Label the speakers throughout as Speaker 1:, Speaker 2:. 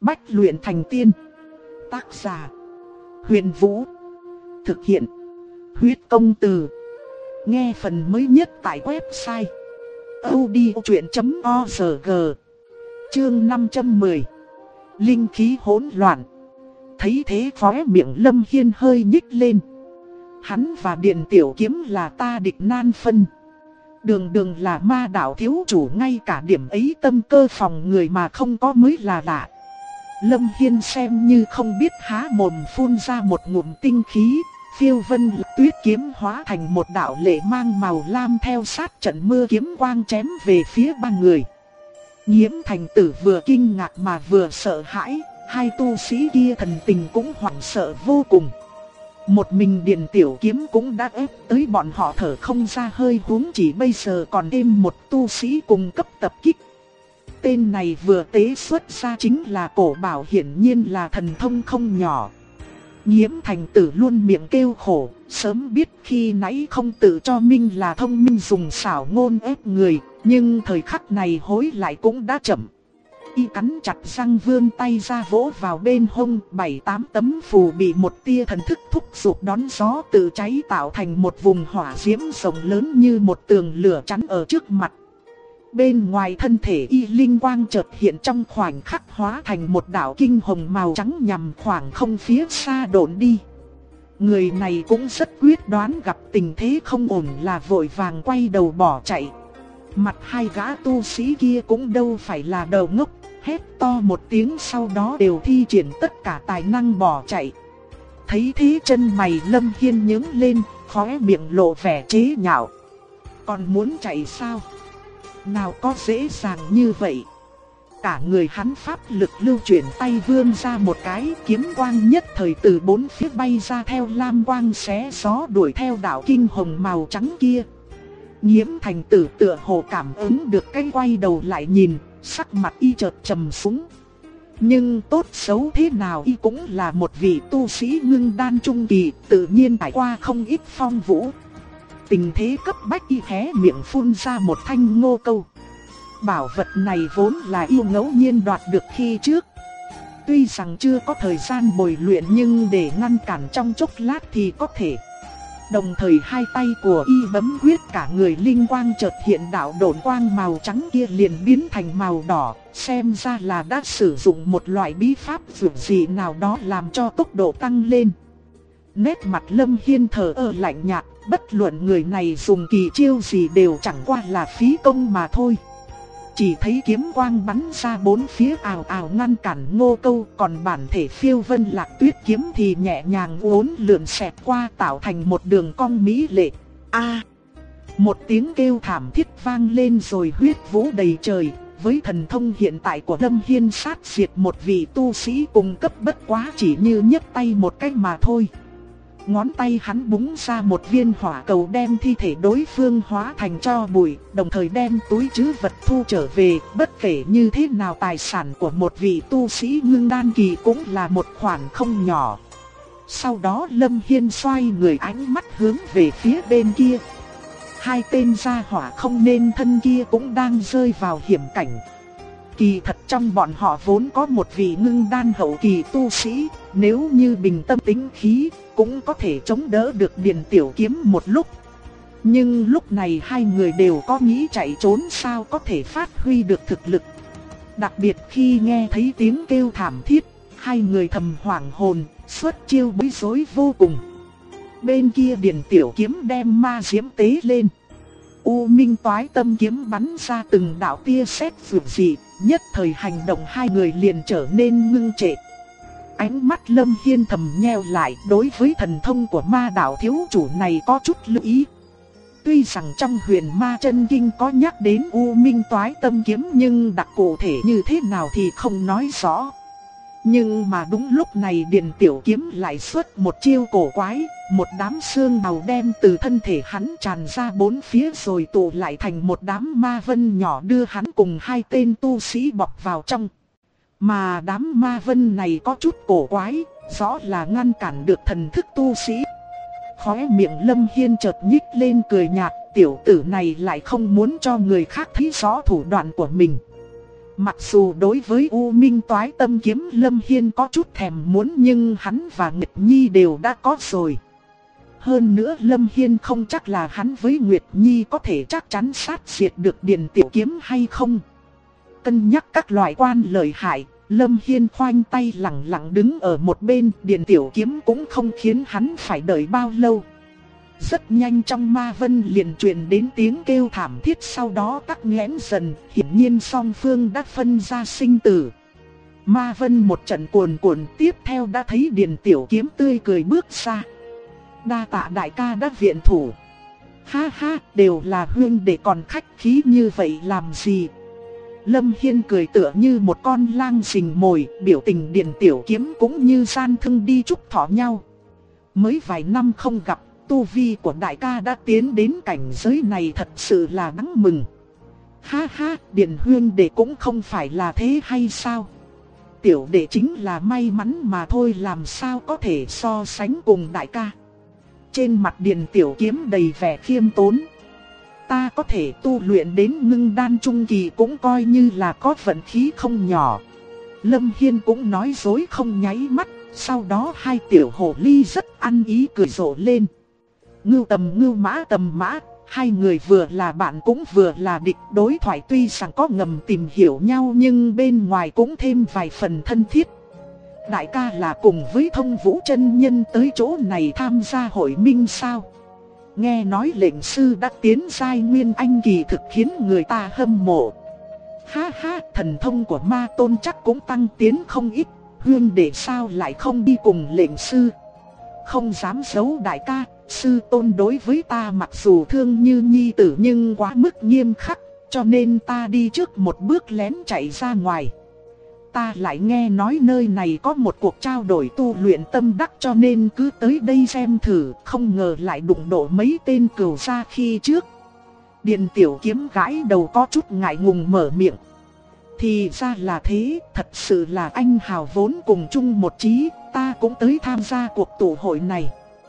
Speaker 1: Bách luyện thành tiên. Tác giả: Huyền Vũ. Thực hiện: Huyết Công Từ. Nghe phần mới nhất tại website audiochuyện.org. Chương 510. Linh khí hỗn loạn. Thấy thế khóe miệng Lâm Hiên hơi nhích lên. Hắn và Điền Tiểu Kiếm là ta địch nan phân. Đường đường là ma đạo thiếu chủ, ngay cả điểm ấy tâm cơ phòng người mà không có mới là lạ. Lâm Hiên xem như không biết, há mồm phun ra một ngụm tinh khí. Phiêu vân tuyết kiếm hóa thành một đạo lệ mang màu lam, theo sát trận mưa kiếm quang chém về phía ba người. Nhiễm Thành Tử vừa kinh ngạc mà vừa sợ hãi, hai tu sĩ kia thần tình cũng hoảng sợ vô cùng. Một mình Điền Tiểu Kiếm cũng đã ép tới bọn họ thở không ra hơi, huống chỉ bây giờ còn thêm một tu sĩ cùng cấp tập kích. Tên này vừa tế xuất ra chính là cổ bảo, hiển nhiên là thần thông không nhỏ. Nhiễm Thành Tử luôn miệng kêu khổ, sớm biết khi nãy không tự cho mình là thông minh dùng xảo ngôn ép người, nhưng thời khắc này hối lại cũng đã chậm. Y cắn chặt răng vươn tay ra vỗ vào bên hông, 7-8 tấm phù bị một tia thần thức thúc giục đón gió tự cháy, tạo thành một vùng hỏa diễm rộng lớn như một tường lửa chắn ở trước mặt. Bên ngoài thân thể y linh quang chợt hiện, trong khoảnh khắc hóa thành một đạo kinh hồng màu trắng nhằm khoảng không phía xa độn đi. Người này cũng rất quyết đoán, gặp tình thế không ổn là vội vàng quay đầu bỏ chạy. Mặt hai gã tu sĩ kia cũng đâu phải là đầu ngốc, hét to một tiếng sau đó đều thi triển tất cả tài năng bỏ chạy. Thấy thế chân mày Lâm Hiên nhướng lên, khóe miệng lộ vẻ chế nhạo. Còn muốn chạy sao? Nào có dễ dàng như vậy. Cả người hắn pháp lực lưu chuyển, tay vươn ra một cái, kiếm quang nhất thời từ bốn phía bay ra, theo lam quang xé gió đuổi theo đạo kinh hồng màu trắng kia. Nhiễm Thành Tử tựa hồ cảm ứng được cái, quay đầu lại nhìn, sắc mặt y chợt trầm xuống. Nhưng tốt xấu thế nào y cũng là một vị tu sĩ ngưng đan trung kỳ, tự nhiên trải qua không ít phong vũ. Tình thế cấp bách y hé miệng phun ra một thanh ngô câu. Bảo vật này vốn là yêu ngẫu nhiên đoạt được khi trước. Tuy rằng chưa có thời gian bồi luyện, nhưng để ngăn cản trong chốc lát thì có thể. Đồng thời hai tay của y bấm quyết, cả người linh quang chợt hiện, đạo độn quang màu trắng kia liền biến thành màu đỏ. Xem ra là đã sử dụng một loại bí pháp dường dị nào đó làm cho tốc độ tăng lên. Nét mặt Lâm Hiên thờ ơ lạnh nhạt, bất luận người này dùng kỳ chiêu gì đều chẳng qua là phí công mà thôi. Chỉ thấy kiếm quang bắn ra bốn phía ào ào ngăn cản ngô câu, còn bản thể phiêu vân lạc tuyết kiếm thì nhẹ nhàng uốn lượn xẹt qua, tạo thành một đường cong mỹ lệ. A! Một tiếng kêu thảm thiết vang lên rồi huyết vũ đầy trời. Với thần thông hiện tại của Lâm Hiên, sát diệt một vị tu sĩ cùng cấp bất quá chỉ như nhấc tay một cái mà thôi. Ngón tay hắn búng ra một viên hỏa cầu, đem thi thể đối phương hóa thành tro bụi, đồng thời đem túi trữ vật thu trở về. Bất kể như thế nào, tài sản của một vị tu sĩ ngưng đan kỳ cũng là một khoản không nhỏ. Sau đó Lâm Hiên xoay người, ánh mắt hướng về phía bên kia. Hai tên gia hỏa không nên thân kia cũng đang rơi vào hiểm cảnh. Kỳ thật trong bọn họ vốn có một vị ngưng đan hậu kỳ tu sĩ, nếu như bình tâm tĩnh khí cũng có thể chống đỡ được Điền Tiểu Kiếm một lúc. Nhưng lúc này hai người đều có nghĩ chạy trốn, sao có thể phát huy được thực lực. Đặc biệt khi nghe thấy tiếng kêu thảm thiết, hai người thầm hoảng hồn, xuất chiêu bối rối vô cùng. Bên kia Điền Tiểu Kiếm đem ma diễm tế lên. U Minh Toái Tâm kiếm bắn ra từng đạo tia sét dữ dị, nhất thời hành động hai người liền trở nên ngưng trệ. Ánh mắt Lâm Hiên thầm nheo lại, đối với thần thông của ma đạo thiếu chủ này có chút lưu ý. Tuy rằng trong Huyền Ma Chân Kinh có nhắc đến U Minh Toái Tâm kiếm, nhưng đặc cụ thể như thế nào thì không nói rõ. Nhưng mà đúng lúc này Điền Tiểu Kiếm lại xuất một chiêu cổ quái, một đám sương màu đen từ thân thể hắn tràn ra bốn phía rồi tụ lại thành một đám ma vân nhỏ, đưa hắn cùng hai tên tu sĩ bọc vào trong. Mà đám ma vân này có chút cổ quái, rõ là ngăn cản được thần thức tu sĩ. Khóe miệng Lâm Hiên chợt nhích lên cười nhạt, tiểu tử này lại không muốn cho người khác thấy rõ thủ đoạn của mình. Mặc dù đối với U Minh Toái Tâm kiếm Lâm Hiên có chút thèm muốn, nhưng hắn và Nguyệt Nhi đều đã có rồi. Hơn nữa Lâm Hiên không chắc là hắn với Nguyệt Nhi có thể chắc chắn sát diệt được Điền Tiểu Kiếm hay không. Cân nhắc các loại quan lợi hại, Lâm Hiên khoanh tay lặng lặng đứng ở một bên. Điền Tiểu Kiếm cũng không khiến hắn phải đợi bao lâu. Rất nhanh trong ma vân liền truyền đến tiếng kêu thảm thiết, sau đó tắc nghẽn dần. Hiển nhiên song phương đã phân ra sinh tử. Ma vân một trận cuồn cuộn, tiếp theo đã thấy Điền Tiểu Kiếm tươi cười bước ra. Đa tạ đại ca đã viện thủ. Ha ha, đều là huynh đệ còn khách khí như vậy làm gì? Lâm Hiên cười tựa như một con lang rình mồi, biểu tình Điền Tiểu Kiếm cũng như gian thương đi chúc thọ nhau. Mới vài năm không gặp, tu vi của đại ca đã tiến đến cảnh giới này, thật sự là đáng mừng. Ha ha, Điền huynh đệ cũng không phải là thế hay sao? Tiểu đệ chính là may mắn mà thôi, làm sao có thể so sánh cùng đại ca. Trên mặt Điền Tiểu Kiếm đầy vẻ khiêm tốn. Ta có thể tu luyện đến ngưng đan trung kỳ cũng coi như là có vận khí không nhỏ. Lâm Hiên cũng nói dối không nháy mắt. Sau đó hai tiểu hồ ly rất ăn ý cười rộ lên. Ngưu tầm mã, hai người vừa là bạn cũng vừa là địch. Đối thoại tuy rằng có ngầm tìm hiểu nhau, nhưng bên ngoài cũng thêm vài phần thân thiết. Đại ca là cùng với Thông Vũ chân nhân tới chỗ này tham gia hội minh sao? Nghe nói lệnh sư đã tiến giai nguyên anh kỳ, thực khiến người ta hâm mộ. Ha ha, thần thông của ma tôn chắc cũng tăng tiến không ít. Huynh đệ sao lại không đi cùng lệnh sư? Không dám giấu đại ca, sư tôn đối với ta mặc dù thương như nhi tử nhưng quá mức nghiêm khắc, cho nên ta đi trước một bước lén chạy ra ngoài. Ta lại nghe nói nơi này có một cuộc trao đổi tu luyện tâm đắc, cho nên cứ tới đây xem thử, không ngờ lại đụng độ mấy tên cừu gia khi trước. Điền Tiểu Kiếm gãi đầu có chút ngại ngùng mở miệng. Thì ra là thế, thật sự là anh hào vốn cùng chung một chí, ta cũng tới tham gia cuộc tụ hội này.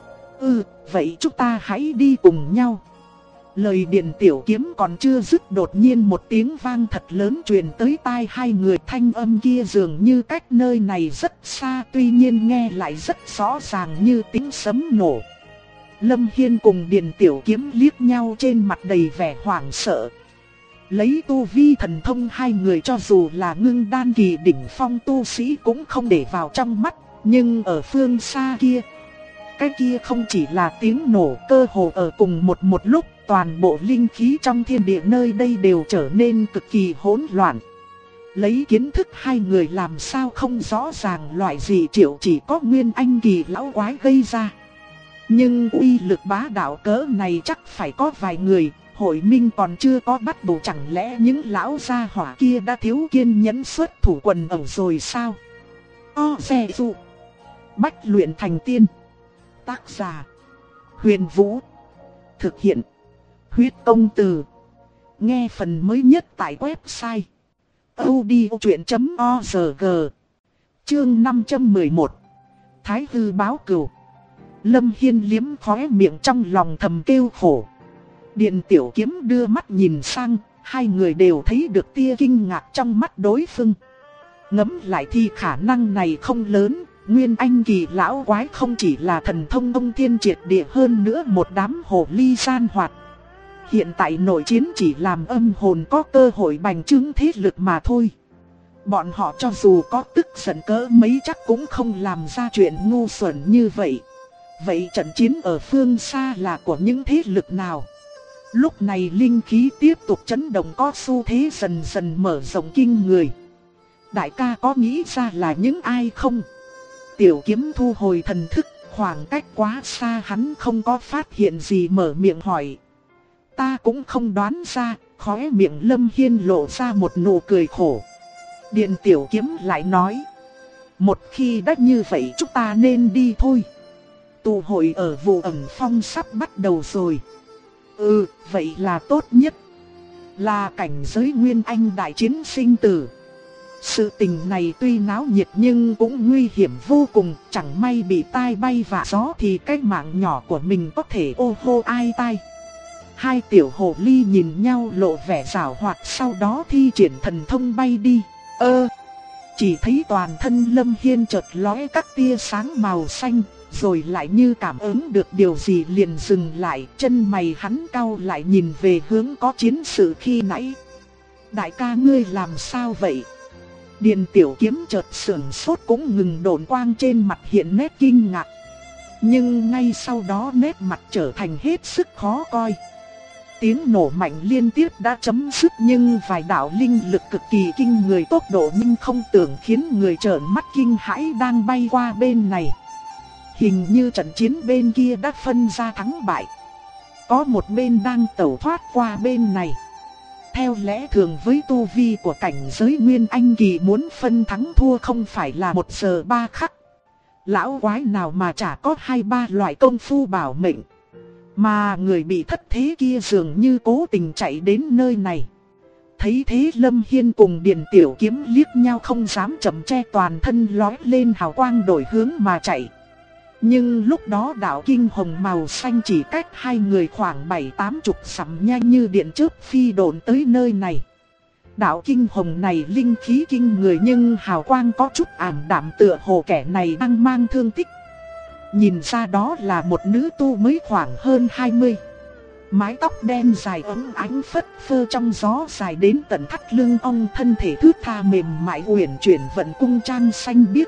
Speaker 1: Vậy chúng ta hãy đi cùng nhau. Lời Điền Tiểu Kiếm còn chưa dứt, đột nhiên một tiếng vang thật lớn truyền tới tai hai người. Thanh âm kia dường như cách nơi này rất xa, tuy nhiên nghe lại rất rõ ràng như tiếng sấm nổ. Lâm Hiên cùng Điền Tiểu Kiếm liếc nhau, trên mặt đầy vẻ hoảng sợ. Lấy tu vi thần thông hai người cho dù là ngưng đan kỳ đỉnh phong tu sĩ cũng không để vào trong mắt. Nhưng ở phương xa kia, cái kia không chỉ là tiếng nổ, cơ hồ ở cùng một lúc, toàn bộ linh khí trong thiên địa nơi đây đều trở nên cực kỳ hỗn loạn. Lấy kiến thức hai người làm sao không rõ ràng loại gì triệu chỉ có nguyên anh kỳ lão quái gây ra. Nhưng uy lực bá đạo cỡ này chắc phải có vài người. Hội minh còn chưa có bắt đầu, chẳng lẽ những lão gia hỏa kia đã thiếu kiên nhẫn xuất thủ quần ẩu rồi sao? Xe dụ bách luyện thành tiên. Tác giả Huyền Vũ. Thực hiện Huyết Công Từ. Nghe phần mới nhất tại website audiochuyện.org. Chương 511. Thái Hư báo cừu. Lâm Hiên liếm khóe miệng, trong lòng thầm kêu khổ. Điền Tiểu Kiếm đưa mắt nhìn sang, hai người đều thấy được tia kinh ngạc trong mắt đối phương. Ngẫm lại thì khả năng này không lớn. Nguyên anh kỳ lão quái không chỉ là thần thông ông thiên triệt địa, hơn nữa một đám hồ ly gian hoạt. Hiện tại nội chiến chỉ làm âm hồn có cơ hội bành trướng thế lực mà thôi. Bọn họ cho dù có tức giận cỡ mấy chắc cũng không làm ra chuyện ngu xuẩn như vậy. Vậy trận chiến ở phương xa là của những thế lực nào? Lúc này linh khí tiếp tục chấn động, có xu thế dần dần mở rộng kinh người. Đại ca có nghĩ ra là những ai không? Tiểu Kiếm thu hồi thần thức, khoảng cách quá xa hắn không có phát hiện gì, mở miệng hỏi. Ta cũng không đoán ra. Khóe miệng Lâm Hiên lộ ra một nụ cười khổ. Điền Tiểu Kiếm lại nói. Một khi đã như vậy chúng ta nên đi thôi. Tụ hội ở Vụ Ẩn Phong sắp bắt đầu rồi. Vậy là tốt nhất. Là cảnh giới Nguyên Anh đại chiến sinh tử. Sự tình này tuy náo nhiệt nhưng cũng nguy hiểm vô cùng. Chẳng may bị tai bay vạ gió thì cái mạng nhỏ của mình có thể ô hô ai tai. Hai tiểu hồ ly nhìn nhau lộ vẻ giảo hoạt, sau đó thi triển thần thông bay đi. Chỉ thấy toàn thân Lâm Hiên chợt lóe các tia sáng màu xanh, rồi lại như cảm ứng được điều gì liền dừng lại, chân mày hắn cau lại nhìn về hướng có chiến sự khi nãy. Đại ca ngươi làm sao vậy? Điền Tiểu Kiếm chợt sững sốt cũng ngừng độn quang trên mặt hiện nét kinh ngạc. Nhưng ngay sau đó nét mặt trở thành hết sức khó coi. Tiếng nổ mạnh liên tiếp đã chấm dứt, nhưng vài đạo linh lực cực kỳ kinh người tốc độ nhưng không tưởng khiến người trợn mắt kinh hãi đang bay qua bên này. Hình như trận chiến bên kia đã phân ra thắng bại. Có một bên đang tẩu thoát qua bên này. Theo lẽ thường với tu vi của cảnh giới Nguyên Anh kỳ muốn phân thắng thua không phải là 1 giờ 3 khắc. Lão quái nào mà chả có 2-3 loại công phu bảo mệnh. Mà người bị thất thế kia dường như cố tình chạy đến nơi này. Thấy thế Lâm Hiên cùng Điền Tiểu Kiếm liếc nhau không dám chậm che, toàn thân lói lên hào quang đổi hướng mà chạy. Nhưng lúc đó đạo kinh hồng màu xanh chỉ cách hai người khoảng 7-80 dặm, nhanh như điện chớp phi độn tới nơi này. Đạo kinh hồng này linh khí kinh người nhưng hào quang có chút ảm đạm, tựa hồ kẻ này đang mang thương tích. Nhìn ra đó là một nữ tu mới khoảng hơn 20. Mái tóc đen dài óng ánh phất phơ trong gió dài đến tận thắt lưng ông, thân thể thướt tha mềm mại uyển chuyển vận cung trang xanh biếc.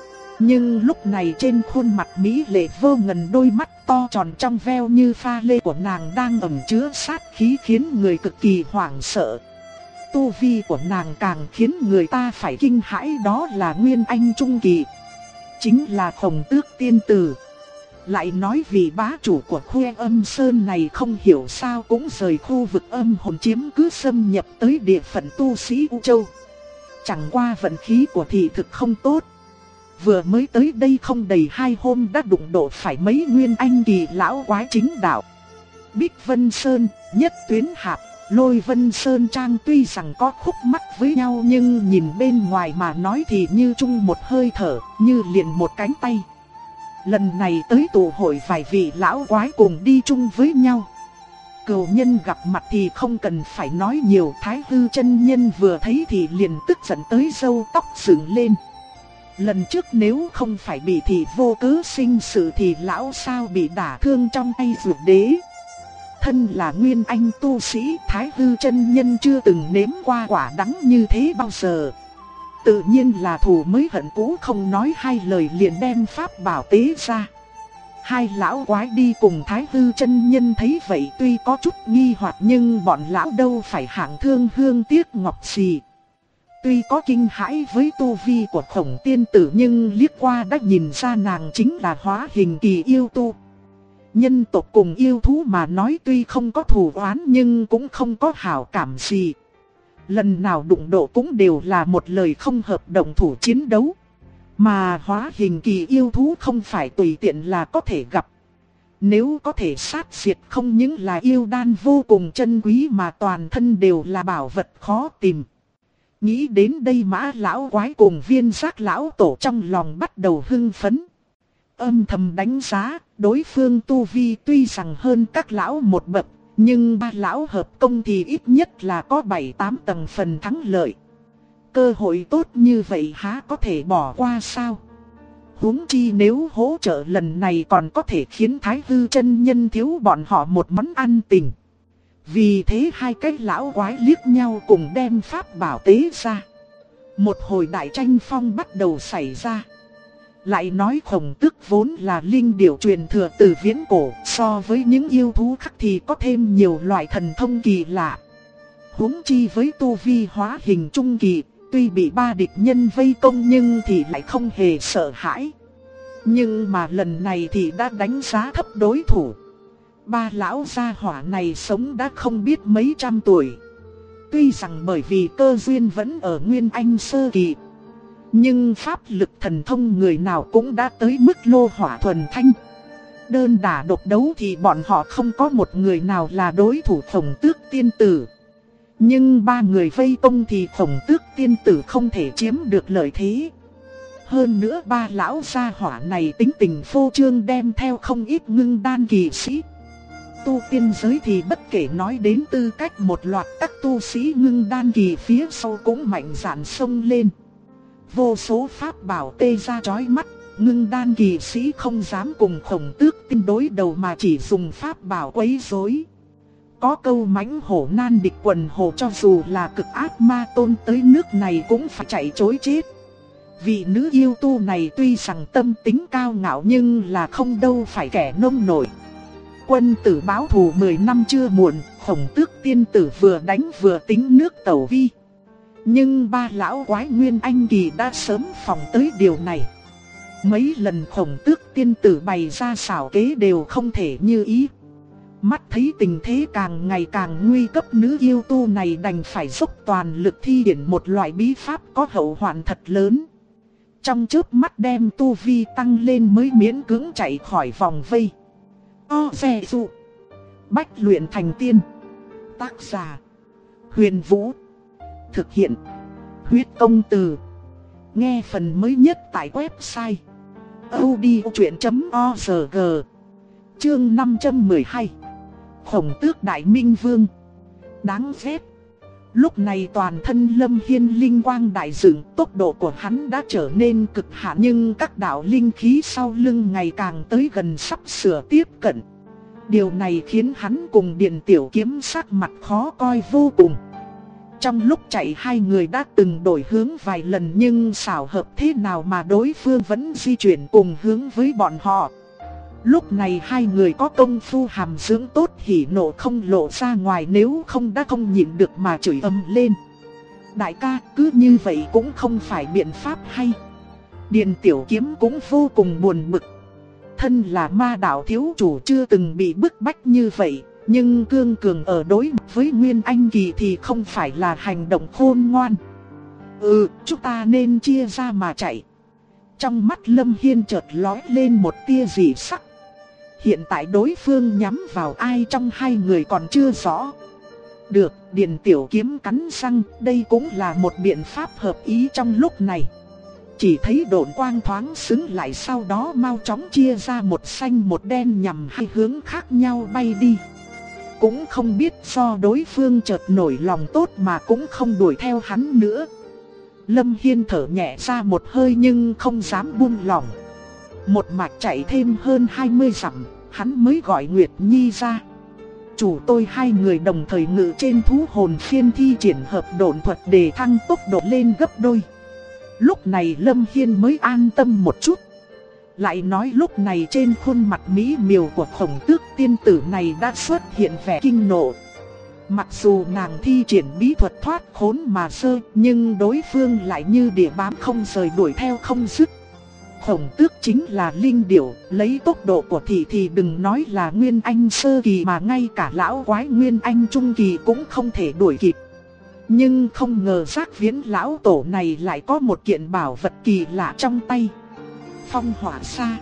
Speaker 1: Nhưng lúc này trên khuôn mặt mỹ lệ vô ngần, đôi mắt to tròn trong veo như pha lê của nàng đang ẩn chứa sát khí khiến người cực kỳ hoảng sợ. Tu vi của nàng càng khiến người ta phải kinh hãi, đó là Nguyên Anh trung kỳ, chính là Khổng Tước tiên tử. Lại nói vì bá chủ của Khuê Âm Sơn này không hiểu sao cũng rời khu vực âm hồn chiếm cứ xâm nhập tới địa phận tu sĩ U Châu. Chẳng qua vận khí của thị thực không tốt. Vừa mới tới đây không đầy 2 hôm đã đụng độ phải mấy Nguyên Anh kỳ lão quái chính đạo. Bích Vân Sơn, Nhất Tuyến Hạp, Lôi Vân Sơn Trang tuy rằng có khúc mắc với nhau nhưng nhìn bên ngoài mà nói thì như chung một hơi thở, như liền một cánh tay. Lần này tới tụ hội vài vị lão quái cùng đi chung với nhau. Cừu nhân gặp mặt thì không cần phải nói nhiều, Thái Hư chân nhân vừa thấy thì liền tức giận tới râu tóc dựng lên. Lần trước nếu không phải bị thị vô cớ sinh sự thì lão sao bị đả thương trong tay Dược Đế. Thân là Nguyên Anh tu sĩ, Thái Hư chân nhân chưa từng nếm qua quả đắng như thế bao giờ. Tự nhiên là thù mới hận cũ, không nói hai lời liền đem pháp bảo tế ra. Hai lão quái đi cùng Thái Hư chân nhân thấy vậy tuy có chút nghi hoặc nhưng bọn lão đâu phải hạng thương hương tiếc ngọc gì. Tuy có kinh hãi với tu vi của Khổng tiên tử nhưng liếc qua đã nhìn ra nàng chính là hóa hình kỳ yêu tu. Nhân tộc cùng yêu thú mà nói tuy không có thù oán nhưng cũng không có hảo cảm gì. Lần nào đụng độ cũng đều là một lời không hợp động thủ chiến đấu. Mà hóa hình kỳ yêu thú không phải tùy tiện là có thể gặp. Nếu có thể sát diệt không những là yêu đan vô cùng chân quý mà toàn thân đều là bảo vật khó tìm. Nghĩ đến đây Mã lão quái cùng Viên Giác lão tổ trong lòng bắt đầu hưng phấn. Âm thầm đánh giá, đối phương tu vi tuy rằng hơn các lão một bậc, nhưng ba lão hợp công thì ít nhất là có 7-8 tầng phần thắng lợi. Cơ hội tốt như vậy há có thể bỏ qua sao? Huống chi nếu hỗ trợ lần này còn có thể khiến Thái Hư chân nhân thiếu bọn họ một món ăn tình. Vì thế hai cái lão quái liếc nhau cùng đem pháp bảo tế ra. Một hồi đại tranh phong bắt đầu xảy ra. Lại nói Khổng Tước vốn là linh điểu truyền thừa từ viễn cổ, so với những yêu thú khác thì có thêm nhiều loại thần thông kỳ lạ. Huống chi với tu vi hóa hình trung kỳ, tuy bị ba địch nhân vây công nhưng thì lại không hề sợ hãi. Nhưng mà lần này thì đã đánh giá thấp đối thủ. Ba lão gia hỏa này sống đã không biết mấy trăm tuổi. Tuy rằng bởi vì cơ duyên vẫn ở Nguyên Anh sơ kỳ, nhưng pháp lực thần thông người nào cũng đã tới mức lô hỏa thuần thanh. Đơn đả độc đấu thì bọn họ không có một người nào là đối thủ Khổng Tước tiên tử. Nhưng ba người vây công thì Khổng Tước tiên tử không thể chiếm được lợi thế. Hơn nữa ba lão gia hỏa này tính tình phô trương đem theo không ít ngưng đan kỳ sĩ. tu tiên giới thì bất kể nói đến tư cách, một loạt các tu sĩ ngưng đan kỳ phía sau cũng mạnh dạn xông lên. Vô số pháp bảo tê ra chói mắt, ngưng đan kỳ sĩ không dám cùng Khổng Tước Tiên đối đầu mà chỉ dùng pháp bảo quấy rối. Có câu mãnh hổ nan địch quần hổ, cho dù là cực ác ma tôn tới nước này cũng phải chạy trối chết. Vị nữ yêu tu này tuy rằng tâm tính cao ngạo nhưng là không đâu phải kẻ nông nổi. Quân tử báo thù 10 năm chưa muộn, Khổng Tước Tiên tử vừa đánh vừa tính nước tẩu vi. Nhưng ba lão quái Nguyên Anh kỳ đã sớm phòng tới điều này. Mấy lần Khổng Tước Tiên tử bày ra xảo kế đều không thể như ý. Mắt thấy tình thế càng ngày càng nguy cấp, nữ yêu tu này đành phải dốc toàn lực thi triển một loại bí pháp có hậu hoạn thật lớn. Trong chớp mắt đem tu vi tăng lên mới miễn cưỡng chạy khỏi vòng vây. Xe dụ Bách luyện thành tiên. Tác giả Huyền Vũ. Thực hiện Huyết Công Từ. Nghe phần mới nhất tại website audiochuyện.org. Chương 512. Khổng Tước Đại Minh Vương. Đáng ghét. Lúc này toàn thân Lâm Hiên linh quang đại dựng, tốc độ của hắn đã trở nên cực hạn, nhưng các đạo linh khí sau lưng ngày càng tới gần, sắp sửa tiếp cận. Điều này khiến hắn cùng Điền Tiểu Kiếm sắc mặt khó coi vô cùng. Trong lúc chạy hai người đã từng đổi hướng vài lần, nhưng xảo hợp thế nào mà đối phương vẫn di chuyển cùng hướng với bọn họ. Lúc này hai người có công phu hàm dưỡng tốt, hỉ nộ không lộ ra ngoài, nếu không đã không nhịn được mà chửi ầm lên. Đại ca, cứ như vậy cũng không phải biện pháp hay. Điền Tiểu Kiếm cũng vô cùng buồn bực. Thân là ma đạo thiếu chủ chưa từng bị bức bách như vậy, nhưng cương cường ở đối mặt với Nguyên Anh kỳ thì không phải là hành động khôn ngoan. Chúng ta nên chia ra mà chạy. Trong mắt Lâm Hiên chợt lóe lên một tia dị sắc. Hiện tại đối phương nhắm vào ai trong hai người còn chưa rõ. Được, Điền Tiểu Kiếm cắn răng, đây cũng là một biện pháp hợp ý trong lúc này. Chỉ thấy độn quang thoáng xứng lại, sau đó mau chóng chia ra một xanh một đen nhằm hai hướng khác nhau bay đi. Cũng không biết do đối phương chợt nổi lòng tốt mà cũng không đuổi theo hắn nữa. Lâm Hiên thở nhẹ ra một hơi nhưng không dám buông lỏng. Một mạch chạy thêm hơn 20 dặm, hắn mới gọi Nguyệt Nhi ra. Chủ tôi hai người đồng thời ngự trên thú hồn phiên thi triển hợp độn thuật để thăng tốc độ lên gấp đôi. Lúc này Lâm Hiên mới an tâm một chút. Lại nói lúc này trên khuôn mặt mỹ miều của Khổng Tước Tiên tử này đã xuất hiện vẻ kinh nộ. Mặc dù nàng thi triển bí thuật thoát khốn mà sơ, nhưng đối phương lại như địa bám không rời, đuổi theo không dứt. Khổng Tước chính là linh điểu, lấy tốc độ của thị thì đừng nói là Nguyên Anh sơ kỳ mà ngay cả lão quái Nguyên Anh trung kỳ cũng không thể đuổi kịp. Nhưng không ngờ Giác Viễn lão tổ này lại có một kiện bảo vật kỳ lạ trong tay. Phong hỏa sa.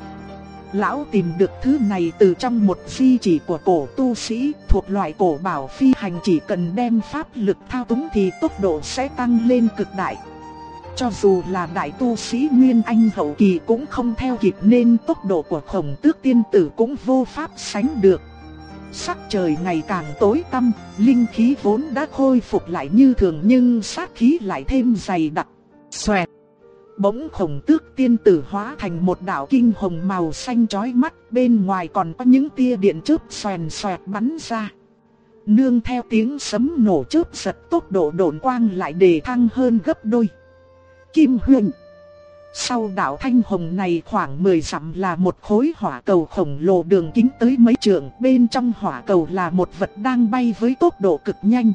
Speaker 1: Lão tìm được thứ này từ trong một di chỉ của cổ tu sĩ, thuộc loại cổ bảo phi hành, chỉ cần đem pháp lực thao túng thì tốc độ sẽ tăng lên cực đại. Cho dù là đại tu sĩ Nguyên Anh hậu kỳ cũng không theo kịp, nên tốc độ của Khổng Tước Tiên tử cũng vô pháp sánh được. Sắc trời ngày càng tối tăm, linh khí vốn đã khôi phục lại như thường nhưng sát khí lại thêm dày đặc. Xoẹt. Bỗng Khổng Tước Tiên tử hóa thành một đạo kinh hồng màu xanh chói mắt, bên ngoài còn có những tia điện chớp xoèn xoẹt bắn ra. Nương theo tiếng sấm nổ chớp giật, tốc độ độn quang lại đề thăng hơn gấp đôi. Kim Huyền. Sau đạo thanh hồng này khoảng 10 dặm là một khối hỏa cầu khổng lồ đường kính tới mấy trượng, bên trong hỏa cầu là một vật đang bay với tốc độ cực nhanh.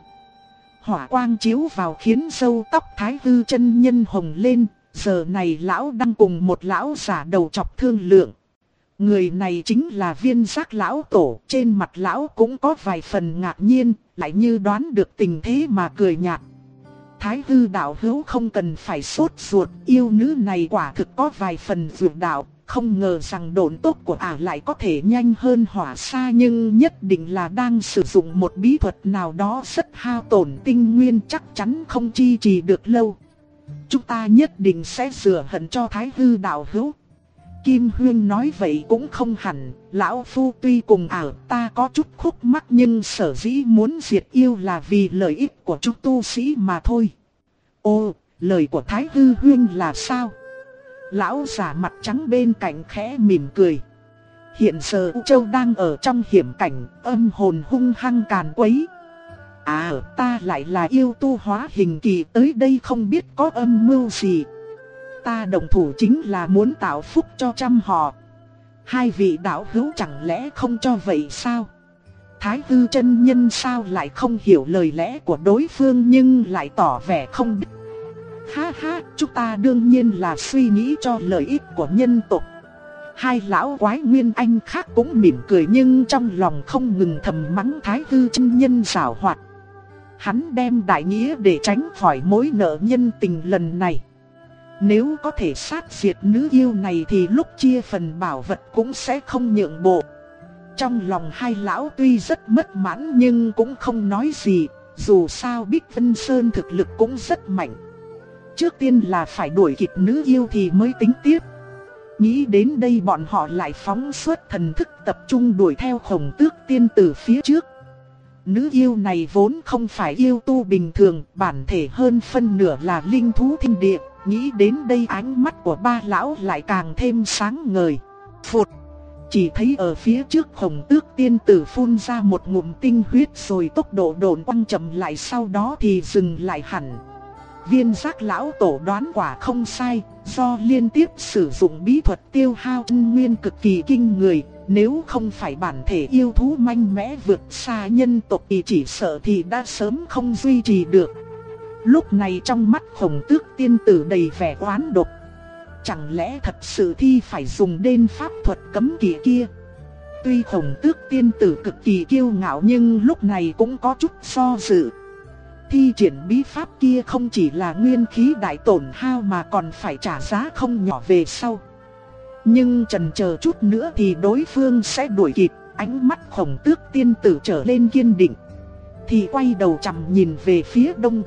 Speaker 1: Hỏa quang chiếu vào khiến râu tóc Thái Hư chân nhân hồng lên. Giờ này lão đang cùng một lão giả đầu chọc thương lượng. Người này chính là Viên Giác lão tổ, trên mặt lão cũng có vài phần ngạc nhiên, lại như đoán được tình thế mà cười nhạt. Thái Hư đạo hữu không cần phải sốt ruột, yêu nữ này quả thực có vài phần vượt đạo, không ngờ rằng độn tốc của ả lại có thể nhanh hơn hỏa sa, nhưng nhất định là đang sử dụng một bí thuật nào đó rất hao tổn tinh nguyên, chắc chắn không chi trì được lâu. Chúng ta nhất định sẽ rửa hận cho Thái Hư đạo hữu. Kim Huyên nói vậy cũng không hẳn, lão phu tuy cùng ta có chút khúc mắc nhưng sở dĩ muốn diệt yêu là vì lợi ích của chúng tu sĩ mà thôi. Ô, lời của Thái Hư Huyên là sao? Lão giả mặt trắng bên cạnh khẽ mỉm cười. Hiện giờ U Châu đang ở trong hiểm cảnh, âm hồn hung hăng càn quấy. Ta lại là yêu tu hóa hình kỳ, tới đây không biết có âm mưu gì. Ta đồng thủ chính là muốn tạo phúc cho trăm họ. Hai vị đạo hữu chẳng lẽ không cho vậy sao? Thái Hư chân nhân sao lại không hiểu lời lẽ của đối phương nhưng lại tỏ vẻ không biết. Ha ha, chúng ta đương nhiên là suy nghĩ cho lợi ích của nhân tộc. Hai lão quái nguyên anh khác cũng mỉm cười nhưng trong lòng không ngừng thầm mắng Thái Hư chân nhân giảo hoạt. Hắn đem đại nghĩa để tránh khỏi mối nợ nhân tình lần này. Nếu có thể sát diệt nữ yêu này thì lúc chia phần bảo vật cũng sẽ không nhượng bộ. Trong lòng hai lão tuy rất bất mãn nhưng cũng không nói gì, dù sao Bích Vân Sơn thực lực cũng rất mạnh. Trước tiên là phải đuổi kịp nữ yêu thì mới tính tiếp. Nghĩ đến đây bọn họ lại phóng xuất thần thức tập trung đuổi theo Khổng Tước tiên tử phía trước. Nữ yêu này vốn không phải yêu tu bình thường, bản thể hơn phân nửa là linh thú thiên địa. Nghĩ đến đây ánh mắt của ba lão lại càng thêm sáng ngời. Phụt! Chỉ thấy ở phía trước Khổng Tước tiên tử phun ra một ngụm tinh huyết rồi tốc độ độn quăng chậm lại, sau đó thì dừng lại hẳn. Viên Giác lão tổ đoán quả không sai, do liên tiếp sử dụng bí thuật tiêu hao chân nguyên cực kỳ kinh người. Nếu không phải bản thể yêu thú mạnh mẽ vượt xa nhân tộc thì chỉ sợ thì đã sớm không duy trì được. Lúc này trong mắt Khổng Tước tiên tử đầy vẻ oán độc. Chẳng lẽ thật sự thi phải dùng đến pháp thuật cấm kỵ kia? Tuy Khổng Tước tiên tử cực kỳ kiêu ngạo nhưng lúc này cũng có chút do dự. Thi triển bí pháp kia không chỉ là nguyên khí đại tổn hao mà còn phải trả giá không nhỏ về sau. Nhưng chần chờ chút nữa thì đối phương sẽ đuổi kịp. Ánh mắt Khổng Tước tiên tử trở lên kiên định, thì quay đầu chằm nhìn về phía đông.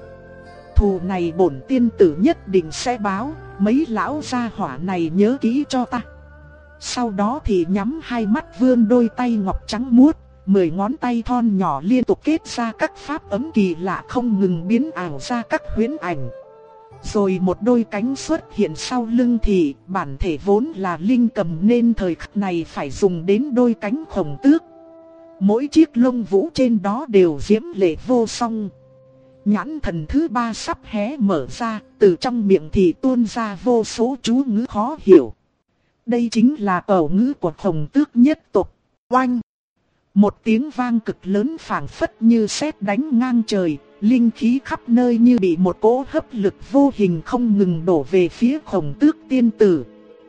Speaker 1: Thù này bổn tiên tử nhất định sẽ báo, mấy lão gia hỏa này nhớ kỹ cho ta. Sau đó thì nhắm hai mắt vươn đôi tay ngọc trắng muốt, 10 ngón tay thon nhỏ liên tục kết ra các pháp ấm kỳ lạ không ngừng biến ảo ra các huyễn ảnh. Rồi một đôi cánh xuất hiện sau lưng thì bản thể vốn là linh cầm nên thời khắc này phải dùng đến đôi cánh Khổng Tước. Mỗi chiếc lông vũ trên đó đều diễm lệ vô song. Nhãn thần thứ ba sắp hé mở ra, từ trong miệng thì tuôn ra vô số chú ngữ khó hiểu. Đây chính là ẩu ngữ của Khổng Tước nhất tộc. Oanh! Một tiếng vang cực lớn phảng phất như sét đánh ngang trời, linh khí khắp nơi như bị một cỗ hấp lực vô hình không ngừng đổ về phía Khổng Tước tiên tử.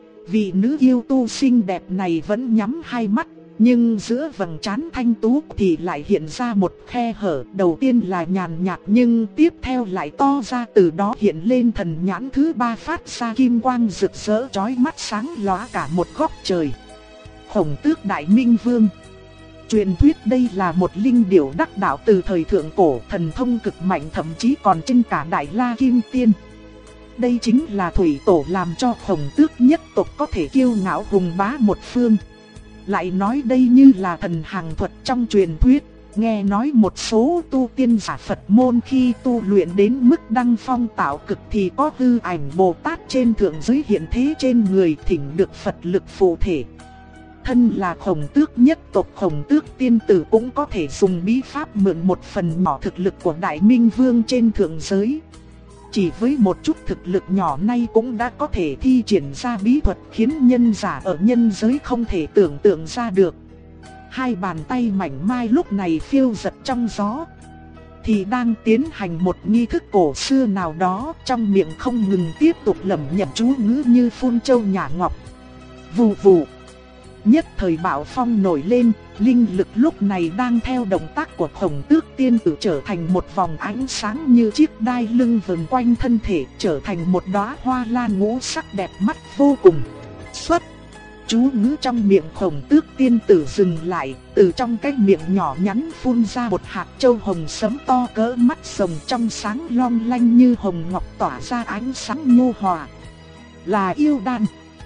Speaker 1: Vị nữ yêu tu xinh đẹp này vẫn nhắm hai mắt, nhưng giữa vầng trán thanh tú thì lại hiện ra một khe hở. Đầu tiên là nhàn nhạt nhưng tiếp theo lại to ra, từ đó hiện lên thần nhãn thứ ba phát ra kim quang rực rỡ chói mắt sáng lóa cả một góc trời. Khổng Tước Đại Minh Vương. Truyền thuyết đây là một linh điểu đắc đạo từ thời thượng cổ, thần thông cực mạnh thậm chí còn trên cả Đại La Kim Tiên. Đây chính là thủy tổ làm cho Khổng Tước nhất tộc có thể kiêu ngạo hùng bá một phương. Lại nói đây như là thần hàng thuật trong truyền thuyết, nghe nói một số tu tiên giả Phật môn khi tu luyện đến mức đăng phong tạo cực thì có hư ảnh Bồ Tát trên thượng giới hiện thế trên người, thỉnh được Phật lực phụ thể. Thân là Khổng Tước nhất tộc, Khổng Tước tiên tử cũng có thể dùng bí pháp mượn một phần nhỏ thực lực của Đại Minh Vương trên thượng giới. Chỉ với một chút thực lực nhỏ nay cũng đã có thể thi triển ra bí thuật khiến nhân giả ở nhân giới không thể tưởng tượng ra được. Hai bàn tay mảnh mai lúc này phiêu giật trong gió, thì đang tiến hành một nghi thức cổ xưa nào đó, trong miệng không ngừng tiếp tục lẩm nhẩm chú ngữ như phun châu nhả ngọc. Vù vù. Nhất thời bão phong nổi lên, linh lực lúc này đang theo động tác của Khổng Tước tiên tử trở thành một vòng ánh sáng như chiếc đai lưng vần quanh thân thể, trở thành một đóa hoa lan ngũ sắc đẹp mắt vô cùng. Xuất! Chú ngữ trong miệng Khổng Tước tiên tử dừng lại, từ trong cái miệng nhỏ nhắn phun ra một hạt châu hồng sẫm to cỡ mắt rồng trong sáng long lanh như hồng ngọc tỏa ra ánh sáng nhu hòa. Là yêu đan.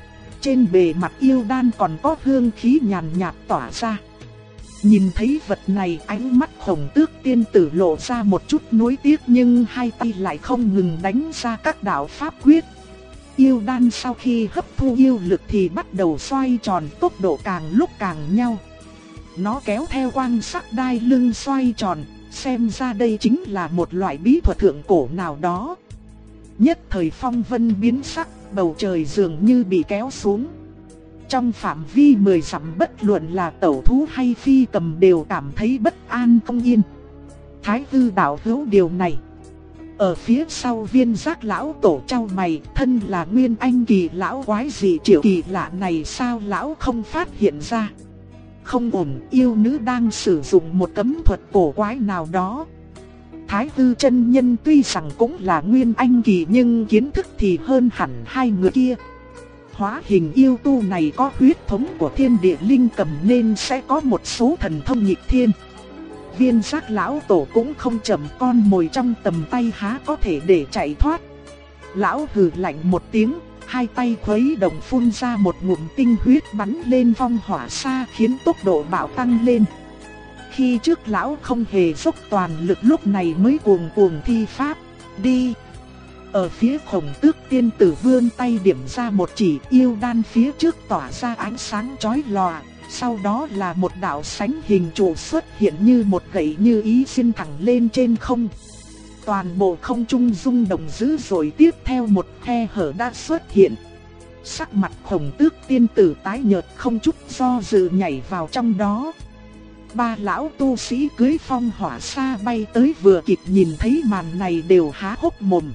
Speaker 1: trên bề mặt yêu đan còn có hương khí nhàn nhạt tỏa ra. Nhìn thấy vật này, ánh mắt Khổng Tước tiên tử lộ ra một chút nuối tiếc, nhưng hai tay lại không ngừng đánh ra các đạo pháp quyết. Yêu đan sau khi hấp thu yêu lực thì bắt đầu xoay tròn, tốc độ càng lúc càng nhanh. Nó kéo theo quang sắc đai lưng xoay tròn, xem ra đây chính là một loại bí thuật thượng cổ nào đó. Nhất thời phong vân biến sắc, bầu trời dường như bị kéo xuống. Trong phạm vi 10 dặm, bất luận là tẩu thú hay phi cầm đều cảm thấy bất an không yên. Thái Hư đạo hữu điều này. Ở phía sau Viên Giác lão tổ chau mày, thân là Nguyên Anh kỳ lão quái gì triệu kỳ lạ này sao lão không phát hiện ra? Không ổn, yêu nữ đang sử dụng một cấm thuật cổ quái nào đó. Thái Hư chân nhân tuy rằng cũng là Nguyên Anh kỳ nhưng kiến thức thì hơn hẳn hai người kia. Hóa hình yêu tu này có huyết thống của thiên địa linh cầm nên sẽ có một số thần thông nghịch thiên. Viên Giác lão tổ cũng không chậm, con mồi trong tầm tay há có thể để chạy thoát. Lão hừ lạnh một tiếng, hai tay khuấy động phun ra một ngụm tinh huyết bắn lên phong hỏa xa, khiến tốc độ bạo tăng lên. Khi trước lão không hề dốc toàn lực, lúc này mới cuồng cuồng thi pháp, đi. Ở phía Khổng Tước tiên tử vươn tay điểm ra một chỉ, yêu đan phía trước tỏa ra ánh sáng chói lòa. Sau đó là một đạo sánh hình trụ xuất hiện như một gậy như ý xin thẳng lên trên không. Toàn bộ không trung rung động dữ dội, tiếp theo một khe hở đã xuất hiện. Sắc mặt Khổng Tước tiên tử tái nhợt, không chút do dự nhảy vào trong đó. Ba lão tu sĩ cưỡi phong hỏa xa bay tới, vừa kịp nhìn thấy màn này đều há hốc mồm.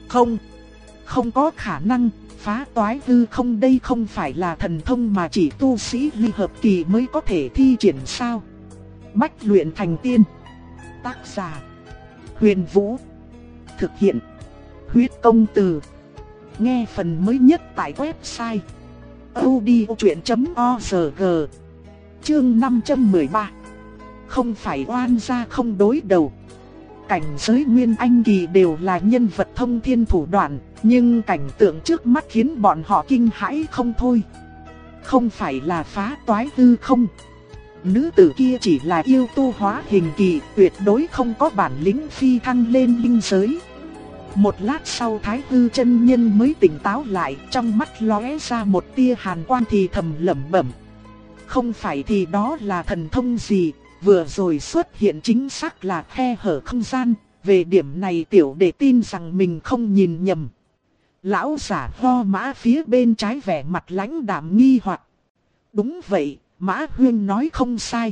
Speaker 1: Không có khả năng, phá toái hư không, đây không phải là thần thông mà chỉ tu sĩ ly hợp kỳ mới có thể thi triển sao? Bách luyện thành tiên. Tác giả: Huyền Vũ. Thực hiện: Huyết Công Từ. Nghe phần mới nhất tại website audiochuyện.org. Chương 513. Không phải oan gia không đối đầu. Cảnh giới Nguyên Anh kỳ đều là nhân vật thông thiên thủ đoạn, nhưng cảnh tượng trước mắt khiến bọn họ kinh hãi không thôi. Không phải là phá toái hư không. Nữ tử kia chỉ là yêu tu hóa hình kỳ, tuyệt đối không có bản lĩnh phi thăng lên linh giới. Một lát sau Thái Hư chân nhân mới tỉnh táo lại, trong mắt lóe ra một tia hàn quang thì thầm lẩm bẩm. Không phải thì đó là thần thông gì? Vừa rồi xuất hiện chính xác là khe hở không gian, về điểm này tiểu đệ tin rằng mình không nhìn nhầm. Lão giả ho Mã phía bên trái vẻ mặt lãnh đạm nghi hoặc. Đúng vậy, Mã Huyên nói không sai.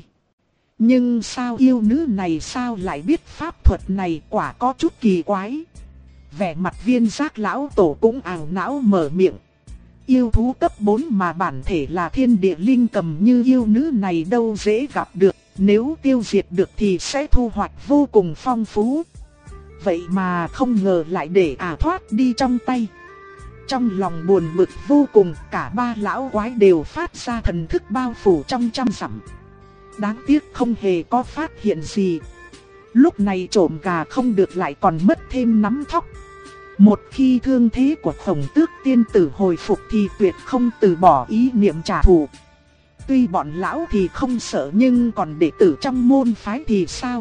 Speaker 1: Nhưng sao yêu nữ này sao lại biết pháp thuật này, quả có chút kỳ quái. Vẻ mặt Viên Giác lão tổ cũng ảo não mở miệng. Yêu thú cấp 4 mà bản thể là thiên địa linh cầm như yêu nữ này đâu dễ gặp được. Nếu tiêu diệt được thì sẽ thu hoạch vô cùng phong phú. Vậy mà không ngờ lại để thoát đi trong tay. Trong lòng buồn bực vô cùng, cả ba lão quái đều phát ra thần thức bao phủ trong trăm dặm. Đáng tiếc không hề có phát hiện gì. Lúc này trộm gà không được lại còn mất thêm nắm thóc. Một khi thương thế của Khổng Tước tiên tử hồi phục thì tuyệt không từ bỏ ý niệm trả thù. Tuy bọn lão thì không sợ nhưng còn đệ tử trong môn phái thì sao?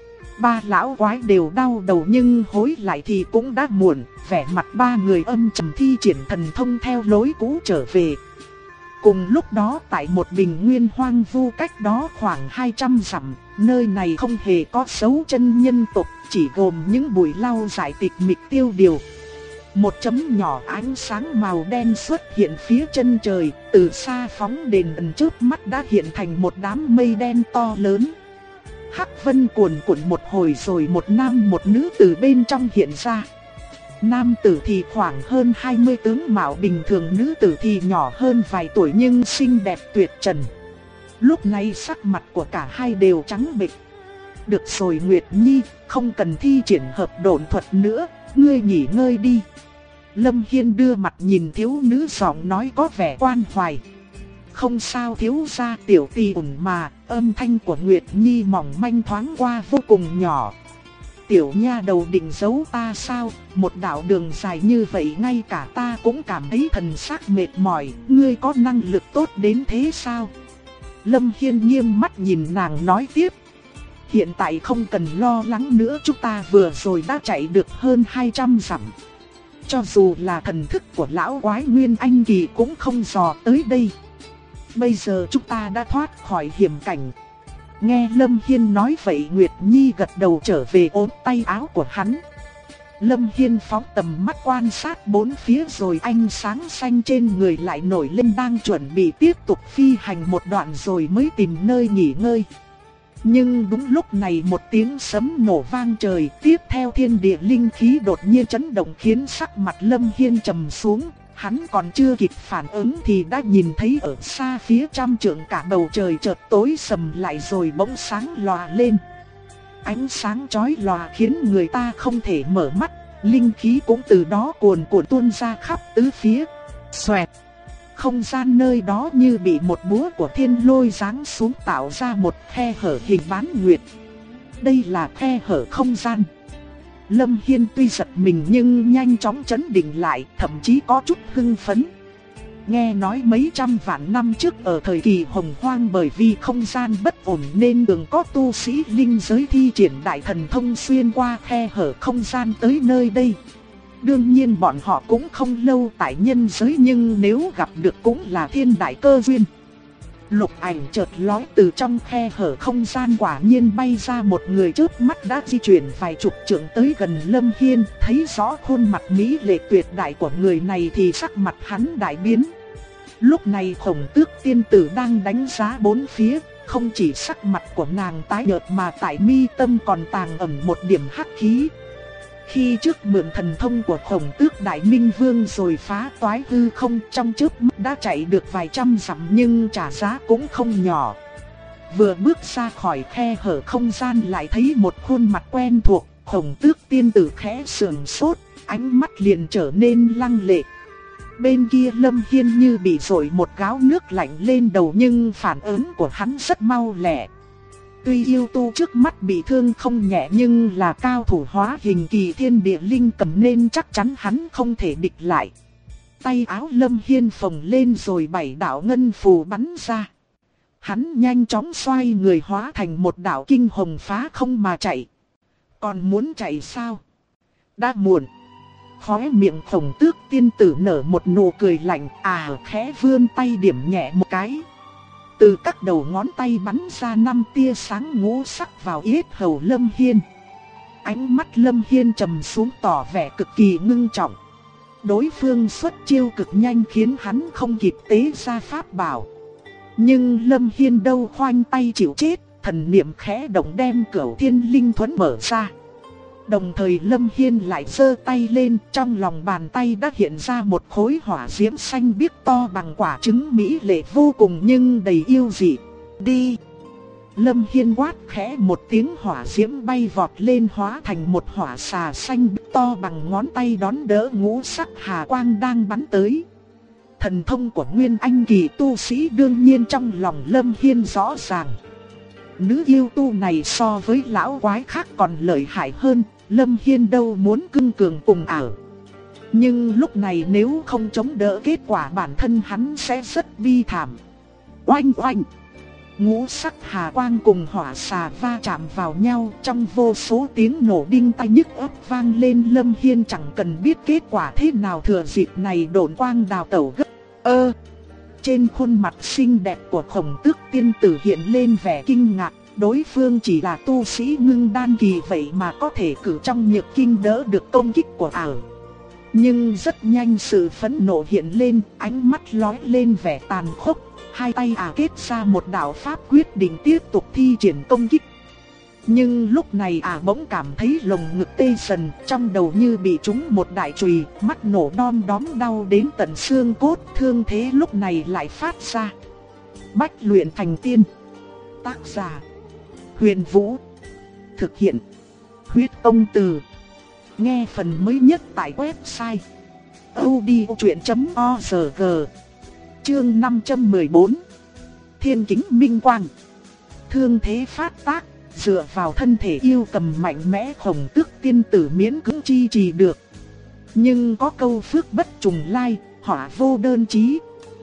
Speaker 1: Ba lão quái đều đau đầu nhưng hối lại thì cũng đã muộn. Vẻ mặt ba người âm trầm thi triển thần thông theo lối cũ trở về. Cùng lúc đó tại một bình nguyên hoang vu cách đó khoảng 200 dặm, nơi này không hề có dấu chân nhân tộc, chỉ gồm những bụi lau dại tịch mịch tiêu điều. Một chấm nhỏ ánh sáng màu đen xuất hiện phía chân trời, từ xa phóng đến gần trước mắt đã hiện thành một đám mây đen to lớn. Hắc vân cuồn cuộn một hồi rồi một nam một nữ từ bên trong hiện ra. Nam tử thì khoảng hơn 20 tướng mạo bình thường, nữ tử thì nhỏ hơn vài tuổi nhưng xinh đẹp tuyệt trần. Lúc này sắc mặt của cả hai đều trắng bệch. Được rồi Nguyệt Nhi, không cần thi triển hợp độn thuật nữa, ngươi nghỉ ngơi đi. Lâm Hiên đưa mặt nhìn thiếu nữ, giọng nói có vẻ quan hoài. Không sao thiếu gia, tiểu tỷ ổn mà. Âm thanh của Nguyệt Nhi mỏng manh thoáng qua vô cùng nhỏ. tiểu nha đầu định giấu ta sao? Một đạo đường dài như vậy ngay cả ta cũng cảm thấy thần xác mệt mỏi, ngươi có năng lực tốt đến thế sao? Lâm Hiên nghiêm mắt nhìn nàng nói tiếp. Hiện tại không cần lo lắng nữa, chúng ta vừa rồi đã chạy được hơn 200 dặm. Cho dù là thần thức của lão quái Nguyên Anh Kỳ cũng không dò tới đây. Bây giờ chúng ta đã thoát khỏi hiểm cảnh. Nghe Lâm Hiên nói vậy, Nguyệt Nhi gật đầu trở về ôm tay áo của hắn. Lâm Hiên phóng tầm mắt quan sát bốn phía rồi ánh sáng xanh trên người lại nổi lên, đang chuẩn bị tiếp tục phi hành một đoạn rồi mới tìm nơi nghỉ ngơi. Nhưng đúng lúc này một tiếng sấm nổ vang trời, tiếp theo thiên địa linh khí đột nhiên chấn động khiến sắc mặt Lâm Hiên trầm xuống. Hắn còn chưa kịp phản ứng thì đã nhìn thấy ở xa phía trăm trượng cả bầu trời chợt tối sầm lại rồi bỗng sáng lòa lên. Ánh sáng chói lòa khiến người ta không thể mở mắt, linh khí cũng từ đó cuồn cuộn tuôn ra khắp tứ phía. Xoẹt! Không gian nơi đó như bị một búa của thiên lôi giáng xuống, tạo ra một khe hở hình bán nguyệt. Đây là khe hở không gian. Lâm Hiên tuy giật mình nhưng nhanh chóng trấn định lại, thậm chí có chút hưng phấn. Nghe nói mấy trăm vạn năm trước ở thời kỳ hồng hoang, bởi vì không gian bất ổn nên thường có tu sĩ linh giới thi triển đại thần thông xuyên qua khe hở không gian tới nơi đây. Đương nhiên bọn họ cũng không lâu tại nhân giới, nhưng nếu gặp được cũng là thiên đại cơ duyên. Lục ảnh chợt lóe từ trong khe hở không gian, quả nhiên bay ra một người, chớp mắt đã di chuyển vài chục trượng tới gần Lâm Hiên. Thấy rõ khuôn mặt mỹ lệ tuyệt đại của người này thì sắc mặt hắn đại biến. Lúc này Khổng Tước tiên tử đang đánh giá bốn phía, không chỉ sắc mặt của nàng tái nhợt mà tại mi tâm còn tàng ẩn một điểm hắc khí. Khi trước mượn thần thông của Khổng Tước Đại Minh Vương rồi phá toái hư không, trong chớp mắt đã chạy được vài trăm dặm nhưng trả giá cũng không nhỏ. Vừa bước ra khỏi khe hở không gian lại thấy một khuôn mặt quen thuộc, Khổng Tước tiên tử khẽ sườn sốt, ánh mắt liền trở nên lăng lệ. Bên kia Lâm Hiên như bị dội một gáo nước lạnh lên đầu, nhưng phản ứng của hắn rất mau lẹ. Tuy yêu tu trước mắt bị thương không nhẹ nhưng là cao thủ hóa hình kỳ thiên địa linh cầm nên chắc chắn hắn không thể địch lại. Tay áo Lâm Hiên phồng lên rồi 7 đạo ngân phù bắn ra. Hắn nhanh chóng xoay người hóa thành một đạo kinh hồng phá không mà chạy. Còn muốn chạy sao? Đã muộn. Khóe miệng Khổng Tước tiên tử nở một nụ cười lạnh, khẽ vươn tay điểm nhẹ một cái. Từ các đầu ngón tay bắn ra 5 tia sáng ngũ sắc vào yết hầu Lâm Hiên. Ánh mắt Lâm Hiên trầm xuống tỏ vẻ cực kỳ ngưng trọng. Đối phương xuất chiêu cực nhanh khiến hắn không kịp tế ra pháp bảo. Nhưng Lâm Hiên đâu khoanh tay chịu chết, thần niệm khẽ động đem Cửu Thiên Linh Thuẫn mở ra. Đồng thời Lâm Hiên lại giơ tay lên, trong lòng bàn tay đã hiện ra một khối hỏa diễm xanh biếc to bằng quả trứng mỹ lệ vô cùng nhưng đầy yêu dị. Đi! Lâm Hiên quát khẽ một tiếng, hỏa diễm bay vọt lên hóa thành một hỏa xà xanh to bằng ngón tay đón đỡ ngũ sắc hà quang đang bắn tới. Thần thông của Nguyên Anh kỳ tu sĩ đương nhiên trong lòng Lâm Hiên rõ ràng. Nữ yêu tu này so với lão quái khác còn lợi hại hơn, Lâm Hiên đâu muốn cưng cường cùng ảo. Nhưng lúc này nếu không chống đỡ kết quả bản thân hắn sẽ rất bi thảm. Oanh oanh! Ngũ sắc hà quang cùng hỏa xà va chạm vào nhau, trong vô số tiếng nổ đinh tai nhức óc vang lên. Lâm Hiên chẳng cần biết kết quả thế nào, thừa dịp này độn quang đào tẩu gấp. Trên khuôn mặt xinh đẹp của Khổng Tước tiên tử hiện lên vẻ kinh ngạc. Đối phương chỉ là tu sĩ ngưng đan kỳ vậy mà có thể cử trong nhược kinh đỡ được công kích của ảo. Nhưng rất nhanh sự phẫn nộ hiện lên, ánh mắt lóe lên vẻ tàn khốc. Hai tay kết ra một đạo pháp quyết định tiếp tục thi triển công kích. Nhưng lúc này bỗng cảm thấy lồng ngực tê dần, trong đầu như bị trúng một đại chùy, mắt nổ đom đóm đau đến tận xương cốt, thương thế lúc này lại phát ra. Bách luyện thành tiên. Tác giả Huyền Vũ. Thực hiện Huyết Công Từ. Nghe phần mới nhất tại website audiochuyện.org. Chương 514. Thiên Kính Minh Quang. Thương thế phát tác, dựa vào thân thể yêu cầm mạnh mẽ Khổng Tước tiên tử miễn cưỡng chi trì được. Nhưng có câu phước bất trùng lai, họa vô đơn chí.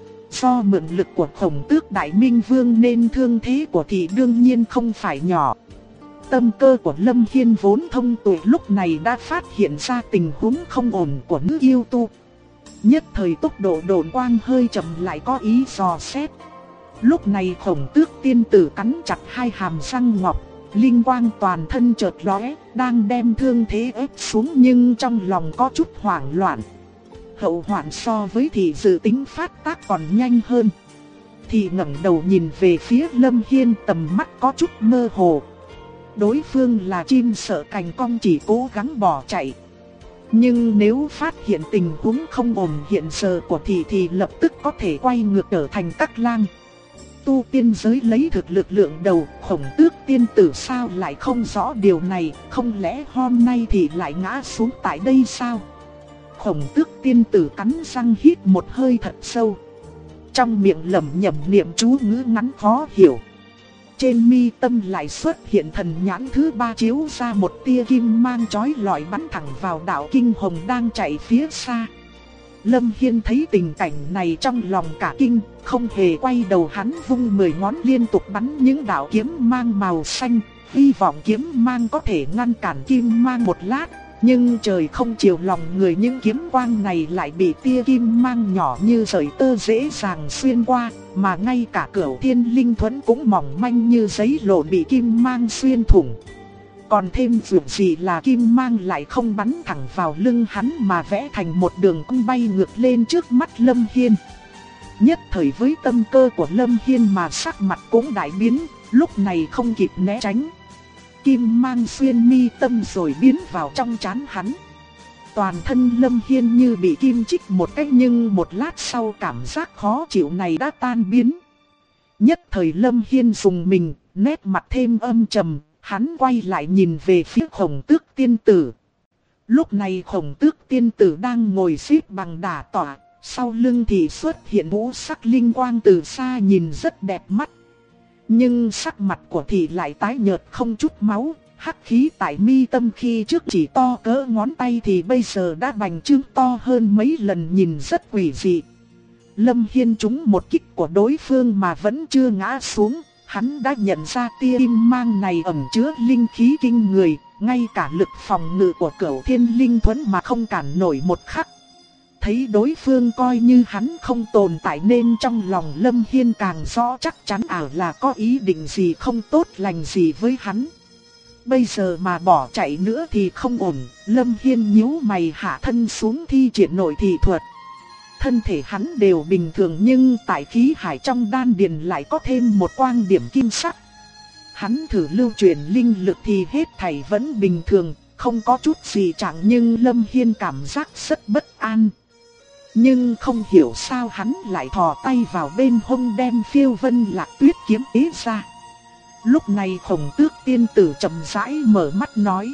Speaker 1: Do mượn lực của Khổng Tước Đại Minh Vương nên thương thế của thị đương nhiên không phải nhỏ. Tâm cơ của Lâm Hiên vốn thông tuệ lúc này đã phát hiện ra tình huống không ổn của nữ yêu tu. Nhất thời tốc độ độn quang hơi chậm lại có ý dò xét. Lúc này Khổng Tước tiên tử cắn chặt hai hàm răng ngọc, linh quang toàn thân chợt lóe, đang đem thương thế ép xuống nhưng trong lòng có chút hoảng loạn. Hậu hoạn so với thị dự tính phát tác còn nhanh hơn. Thị ngẩng đầu nhìn về phía Lâm Hiên, tầm mắt có chút mơ hồ. Đối phương là chim sợ cành cong chỉ cố gắng bỏ chạy. Nhưng nếu phát hiện tình huống không ổn hiện giờ của thị thì lập tức có thể quay ngược trở thành các lang. Tu tiên giới lấy thực lực lượng đầu, Khổng Tước tiên tử sao lại không rõ điều này, không lẽ hôm nay thì lại ngã xuống tại đây sao? Khổng Tước tiên tử cắn răng hít một hơi thật sâu. Trong miệng lẩm nhẩm niệm chú ngữ ngắn khó hiểu. Trên mi tâm lại xuất hiện thần nhãn thứ ba chiếu ra một tia kim mang chói lọi bắn thẳng vào đạo kinh hồng đang chạy phía xa. Lâm Hiên thấy tình cảnh này trong lòng cả kinh, không hề quay đầu, hắn vung 10 ngón liên tục bắn những đạo kiếm mang màu xanh, hy vọng kiếm mang có thể ngăn cản kim mang một lát. Nhưng trời không chiều lòng người, những kiếm quang này lại bị tia kim mang nhỏ như sợi tơ dễ dàng xuyên qua, mà ngay cả Cửu Thiên Linh Thuẫn cũng mỏng manh như giấy lộn bị kim mang xuyên thủng. Còn thêm việc gì là kim mang lại không bắn thẳng vào lưng hắn mà vẽ thành một đường cong bay ngược lên trước mắt Lâm Hiên. Nhất thời với tâm cơ của Lâm Hiên mà sắc mặt cũng đại biến, lúc này không kịp né tránh. Kim mang xuyên mi tâm rồi biến vào trong trán hắn. Toàn thân Lâm Hiên như bị kim chích một cách, nhưng một lát sau cảm giác khó chịu này đã tan biến. Nhất thời Lâm Hiên rùng mình, nét mặt thêm âm trầm, hắn quay lại nhìn về phía Khổng Tước tiên tử. Lúc này Khổng Tước tiên tử đang ngồi xếp bằng đả tọa, sau lưng thì xuất hiện ngũ sắc linh quang, từ xa nhìn rất đẹp mắt. Nhưng sắc mặt của thị lại tái nhợt không chút máu, hắc khí tại mi tâm khi trước chỉ to cỡ ngón tay thì bây giờ đã bành trướng to hơn mấy lần, nhìn rất quỷ dị. Lâm Hiên trúng một kích của đối phương mà vẫn chưa ngã xuống, hắn đã nhận ra tia kim mang này ẩn chứa linh khí kinh người, ngay cả lực phòng ngự của Cửu Thiên Linh Thuẫn mà không cản nổi một khắc. Thấy đối phương coi như hắn không tồn tại nên trong lòng Lâm Hiên càng rõ chắc chắn là có ý định gì không tốt lành gì với hắn. Bây giờ mà bỏ chạy nữa thì không ổn, Lâm Hiên nhíu mày hạ thân xuống thi triển nội thị thuật. Thân thể hắn đều bình thường nhưng tại khí hải trong đan điền lại có thêm một quang điểm kim sắc. Hắn thử lưu chuyển linh lực thì hết thảy vẫn bình thường, không có chút gì chẳng, nhưng Lâm Hiên cảm giác rất bất an. Nhưng không hiểu sao hắn lại thò tay vào bên hông đem Phiêu Vân Lạc Tuyết kiếm ế ra. Lúc này Khổng Tước tiên tử chậm rãi mở mắt nói: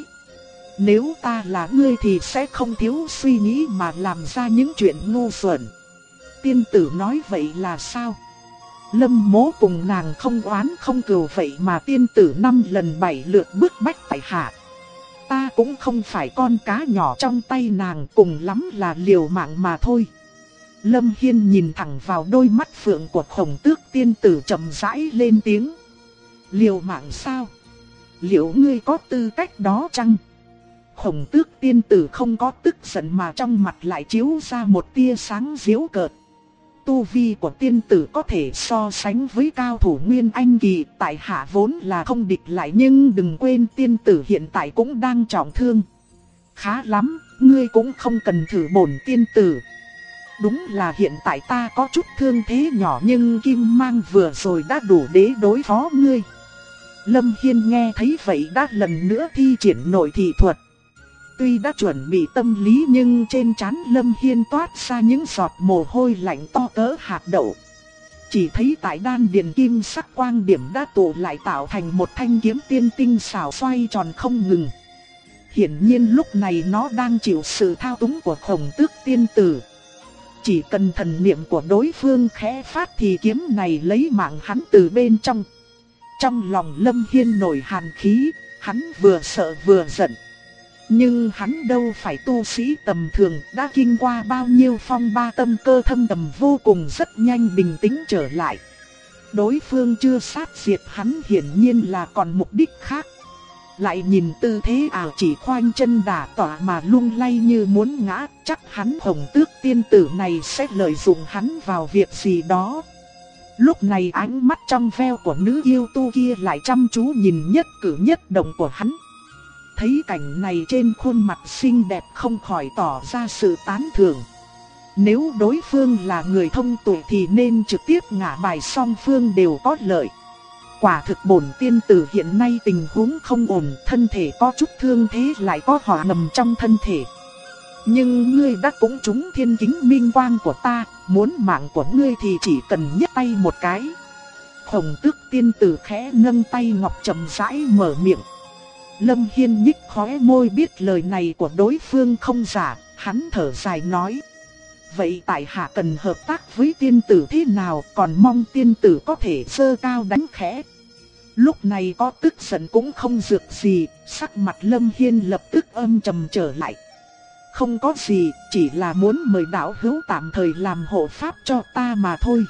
Speaker 1: nếu ta là ngươi thì sẽ không thiếu suy nghĩ mà làm ra những chuyện ngu xuẩn. Tiên tử nói vậy là sao? Lâm Mỗ cùng nàng không oán không cừu vậy mà tiên tử 5 lần 7 lượt bức bách tại hạ. Ta cũng không phải con cá nhỏ trong tay nàng, cùng lắm là liều mạng mà thôi. Lâm Hiên nhìn thẳng vào đôi mắt phượng của Khổng Tước tiên tử chậm rãi lên tiếng: liều mạng sao? Liệu ngươi có tư cách đó chăng? Khổng Tước tiên tử không có tức giận mà trong mặt lại chiếu ra một tia sáng giễu cợt. Tu vi của tiên tử có thể so sánh với cao thủ Nguyên Anh kỳ, tại hạ vốn là không địch lại, nhưng đừng quên tiên tử hiện tại cũng đang trọng thương. Khá lắm, ngươi cũng không cần thử bổn tiên tử. Đúng là hiện tại ta có chút thương thế nhỏ nhưng kim mang vừa rồi đã đủ để đối phó ngươi. Lâm Hiên nghe thấy vậy đã lần nữa thi triển nội thị thuật. Tuy đã chuẩn bị tâm lý nhưng trên trán Lâm Hiên toát ra những giọt mồ hôi lạnh to cỡ hạt đậu. Chỉ thấy tại đan điền kim sắc quang điểm đã tụ lại tạo thành một thanh kiếm tiên tinh xảo xoay tròn không ngừng. Hiển nhiên lúc này nó đang chịu sự thao túng của Khổng Tước tiên tử. Chỉ cần thần niệm của đối phương khẽ phát thì kiếm này lấy mạng hắn từ bên trong. Trong lòng Lâm Hiên nổi hàn khí, hắn vừa sợ vừa giận. Nhưng hắn đâu phải tu sĩ tầm thường, đã kinh qua bao nhiêu phong ba, tâm cơ thâm trầm vô cùng, rất nhanh bình tĩnh trở lại. Đối phương chưa sát diệt hắn hiển nhiên là còn mục đích khác. Lại nhìn tư thế chỉ khoanh chân đả tỏa mà lung lay như muốn ngã, chắc hắn Hồng Tước tiên tử này sẽ lợi dụng hắn vào việc gì đó. Lúc này ánh mắt trong veo của nữ yêu tu kia lại chăm chú nhìn nhất cử nhất động của hắn. Thấy cảnh này trên khuôn mặt xinh đẹp không khỏi tỏ ra sự tán thưởng. Nếu đối phương là người thông tuệ thì nên trực tiếp ngả bài, song phương đều có lợi. Quả thực bổn tiên tử hiện nay tình huống không ổn, thân thể có chút thương thế, lại có hỏa ngầm trong thân thể. Nhưng ngươi đã cũng trúng thiên kính minh quang của ta, muốn mạng của ngươi thì chỉ cần nhấc tay một cái. Hồng Tước tiên tử khẽ nâng tay ngọc chậm rãi mở miệng. Lâm Hiên nhích khóe môi, biết lời này của đối phương không giả, hắn thở dài nói. Vậy tại hạ cần hợp tác với tiên tử thế nào, còn mong tiên tử có thể giơ cao đánh khẽ. Lúc này có tức giận cũng không dược gì, sắc mặt Lâm Hiên lập tức âm trầm trở lại. Không có gì, chỉ là muốn mời đạo hữu tạm thời làm hộ pháp cho ta mà thôi.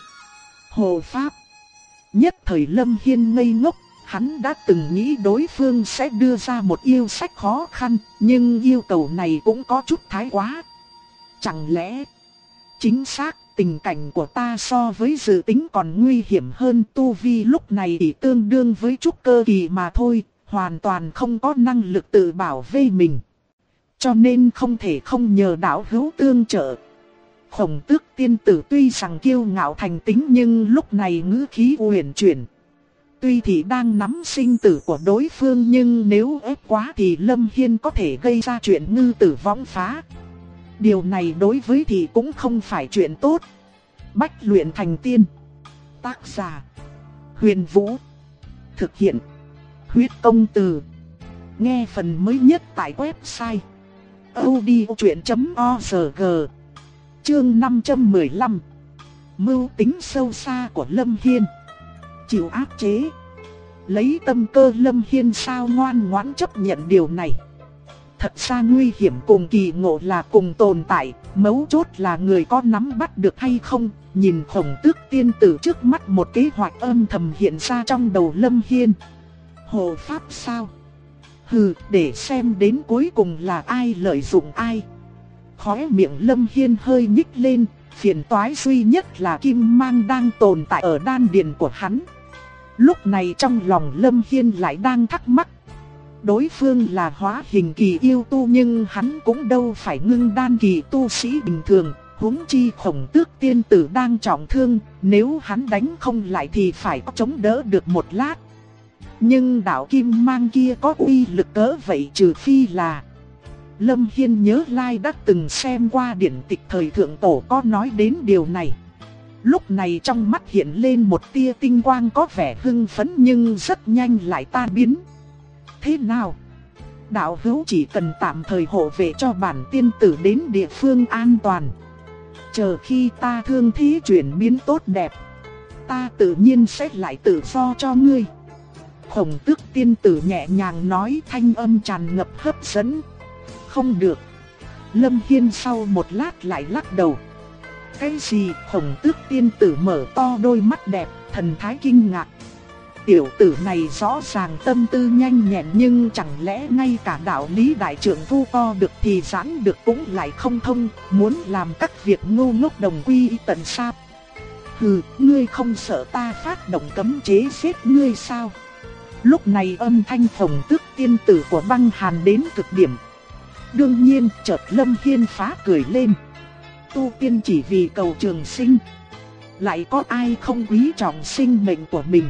Speaker 1: Hộ pháp? Nhất thời Lâm Hiên ngây ngốc, hắn đã từng nghĩ đối phương sẽ đưa ra một yêu sách khó khăn, nhưng yêu cầu này cũng có chút thái quá. Chẳng lẽ... Chính xác, tình cảnh của ta so với dự tính còn nguy hiểm hơn, tu vi lúc này chỉ tương đương với trúc cơ kỳ mà thôi, hoàn toàn không có năng lực tự bảo vệ mình. Cho nên không thể không nhờ đạo hữu tương trợ. Hồng Tước tiên tử tuy rằng kiêu ngạo thành tính nhưng lúc này ngữ khí uyển chuyển. Tuy thì đang nắm sinh tử của đối phương nhưng nếu ép quá thì Lâm Hiên có thể gây ra chuyện ngư tử vong phá. Điều này đối với thì cũng không phải chuyện tốt. Bách luyện thành tiên. Tác giả Huyền Vũ. Thực hiện Huyết Công Từ. Nghe phần mới nhất tại website audiochuyện.org. Chương 515. Mưu tính sâu xa của Lâm Hiên. Chịu áp chế. Lấy tâm cơ Lâm Hiên sao ngoan ngoãn chấp nhận điều này. Thật ra nguy hiểm cùng kỳ ngộ là cùng tồn tại, mấu chốt là người có nắm bắt được hay không. Nhìn Hồng Tước tiên tử trước mắt, một kế hoạch âm thầm hiện ra trong đầu Lâm Hiên. Hộ pháp sao? Hừ, để xem đến cuối cùng là ai lợi dụng ai. Khóe miệng Lâm Hiên hơi nhích lên, phiền toái duy nhất là kim mang đang tồn tại ở đan điền của hắn. Lúc này trong lòng Lâm Hiên lại đang thắc mắc. Đối phương là hóa hình kỳ yêu tu nhưng hắn cũng đâu phải ngưng đan kỳ tu sĩ bình thường, huống chi Hồng Tước tiên tử đang trọng thương, nếu hắn đánh không lại thì phải chống đỡ được một lát. Nhưng đạo kim mang kia có uy lực cỡ vậy, trừ phi là... Lâm Hiên nhớ lai đã từng xem qua điển tịch thời thượng cổ có nói đến điều này. Lúc này trong mắt hiện lên một tia tinh quang, có vẻ hưng phấn nhưng rất nhanh lại tan biến. Thế nào? Đạo hữu chỉ cần tạm thời hộ vệ cho bản tiên tử đến địa phương an toàn. Chờ khi ta thương thế chuyển biến tốt đẹp, ta tự nhiên sẽ lại tự do cho ngươi. Hồng Tước tiên tử nhẹ nhàng nói, thanh âm tràn ngập hấp dẫn. Không được. Lâm Hiên sau một lát lại lắc đầu. Cái gì? Hồng Tước tiên tử mở to đôi mắt đẹp, thần thái kinh ngạc. Tiểu tử này rõ ràng tâm tư nhanh nhẹn nhưng chẳng lẽ ngay cả đạo lý đại trưởng phu co được thì giãn được cũng lại không thông, muốn làm các việc ngu ngốc đồng quy tận sao? Hừ, ngươi không sợ ta phát động cấm chế giết ngươi sao? Lúc này âm thanh Hồng Tước tiên tử của Băng Hàn đến cực điểm. Đương nhiên, chợt Lâm Hiên phá cười lên. Tu tiên chỉ vì cầu trường sinh, lại có ai không quý trọng sinh mệnh của mình.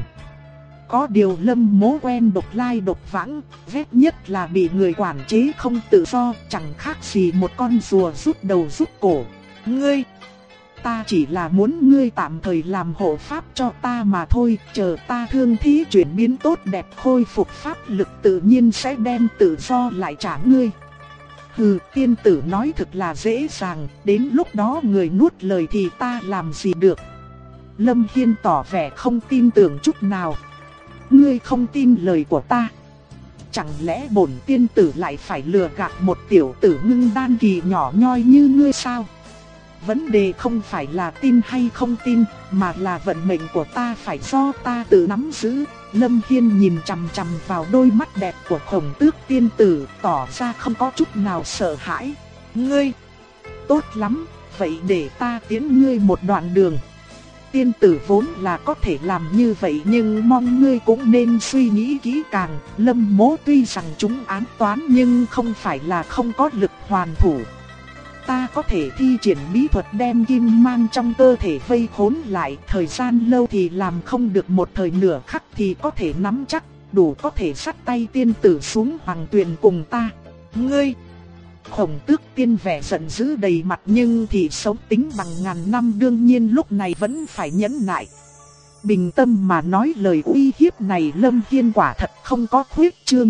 Speaker 1: Có điều Lâm Mố quen độc lai độc vãng, ghét nhất là bị người quản chế không tự do, chẳng khác gì một con rùa rút đầu rút cổ. Ngươi, ta chỉ là muốn ngươi tạm thời làm hộ pháp cho ta mà thôi, chờ ta thương thế chuyển biến tốt đẹp khôi phục pháp lực tự nhiên sẽ đem tự do lại trả ngươi. Hừ, tiên tử nói thực là dễ dàng, đến lúc đó người nuốt lời thì ta làm gì được. Lâm Hiên tỏ vẻ không tin tưởng chút nào. ngươi không tin lời của ta. Chẳng lẽ bổn tiên tử lại phải lừa gạt một tiểu tử ngưng đan kỳ nhỏ nhoi như ngươi sao? Vấn đề không phải là tin hay không tin, mà là vận mệnh của ta phải do ta tự nắm giữ. Lâm Hiên nhìn chằm chằm vào đôi mắt đẹp của Khổng Tước tiên tử, tỏ ra không có chút nào sợ hãi. Ngươi, tốt lắm, vậy để ta tiễn ngươi một đoạn đường. Tiên tử vốn là có thể làm như vậy, nhưng mong ngươi cũng nên suy nghĩ kỹ càng. Lâm Mỗ tuy rằng chúng ám toán nhưng không phải là không có lực hoàn thủ. Ta có thể thi triển bí thuật đem kim mang trong cơ thể vây khốn lại, thời gian lâu thì làm không được, một thời nửa khắc thì có thể nắm chắc, đủ có thể dắt tay tiên tử xuống hoàng tuyền cùng ta. Ngươi! Khổng Tước tiên vẻ giận dữ đầy mặt, nhưng thì sống tính bằng ngàn năm đương nhiên lúc này vẫn phải nhẫn nại. Bình tâm mà nói lời uy hiếp này Lâm Hiên quả thật không có khuyết trương.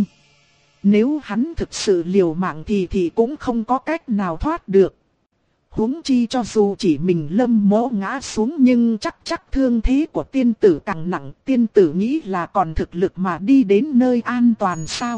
Speaker 1: Nếu hắn thực sự liều mạng thì cũng không có cách nào thoát được. Huống chi cho dù chỉ mình Lâm Mỗ ngã xuống nhưng chắc thương thế của tiên tử càng nặng. Tiên tử nghĩ là còn thực lực mà đi đến nơi an toàn sao?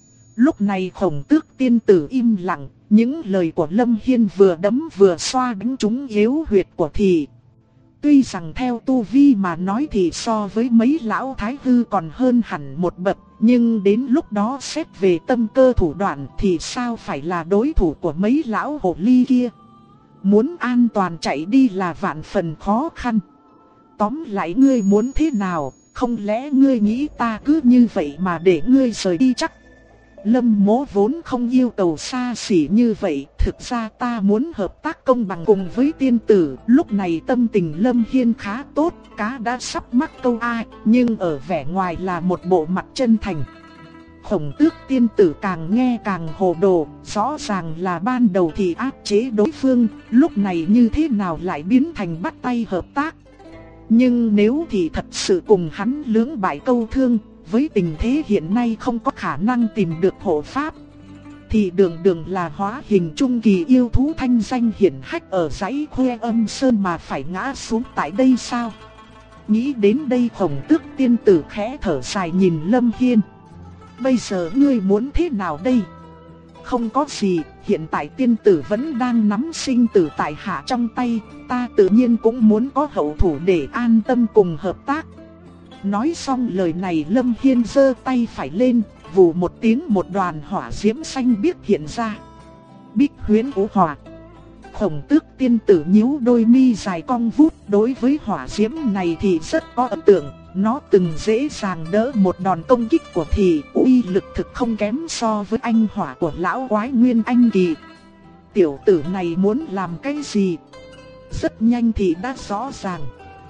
Speaker 1: Lúc này Khổng Tước tiên tử im lặng, những lời của Lâm Hiên vừa đấm vừa xoa đánh trúng yếu huyệt của thị. Tuy rằng theo tu vi mà nói thì so với mấy lão thái hư còn hơn hẳn một bậc, nhưng đến lúc đó xét về tâm cơ thủ đoạn thì sao phải là đối thủ của mấy lão hồ ly kia. Muốn an toàn chạy đi là vạn phần khó khăn. Tóm lại ngươi muốn thế nào, không lẽ ngươi nghĩ ta cứ như vậy mà để ngươi rời đi chắc? Lâm Mỗ vốn không yêu cầu xa xỉ như vậy, thực ra ta muốn hợp tác công bằng cùng với tiên tử. Lúc này tâm tình Lâm Hiên khá tốt, cá đã sắp mắc câu ai, nhưng ở vẻ ngoài là một bộ mặt chân thành. Khổng Tước tiên tử càng nghe càng hồ đồ, rõ ràng là ban đầu thì áp chế đối phương, lúc này như thế nào lại biến thành bắt tay hợp tác. Nhưng nếu thì thật sự cùng hắn lưỡng bại câu thương, với tình thế hiện nay không có khả năng tìm được hộ pháp, thì đường là hóa hình trung kỳ yêu thú thanh danh hiển hách ở dãy Khuê Âm Sơn mà phải ngã xuống tại đây sao? Nghĩ đến đây Khổng Tước tiên tử khẽ thở dài nhìn Lâm Hiên. Bây giờ ngươi muốn thế nào đây? Không có gì, hiện tại tiên tử vẫn đang nắm sinh tử tại hạ trong tay, ta tự nhiên cũng muốn có hậu thủ để an tâm cùng hợp tác. Nói xong lời này Lâm Hiên giơ tay phải lên, vù một tiếng một đoàn hỏa diễm xanh biếc hiện ra. Bích Huyễn Vũ Hỏa. Khổng Tước tiên tử nhíu đôi mi dài cong vút, đối với hỏa diễm này thì rất có ấn tượng. Nó từng dễ dàng đỡ một đòn công kích của thì uy lực thực không kém so với anh hỏa của lão quái Nguyên Anh kỳ. Tiểu tử này muốn làm cái gì? Rất nhanh thì đã rõ ràng.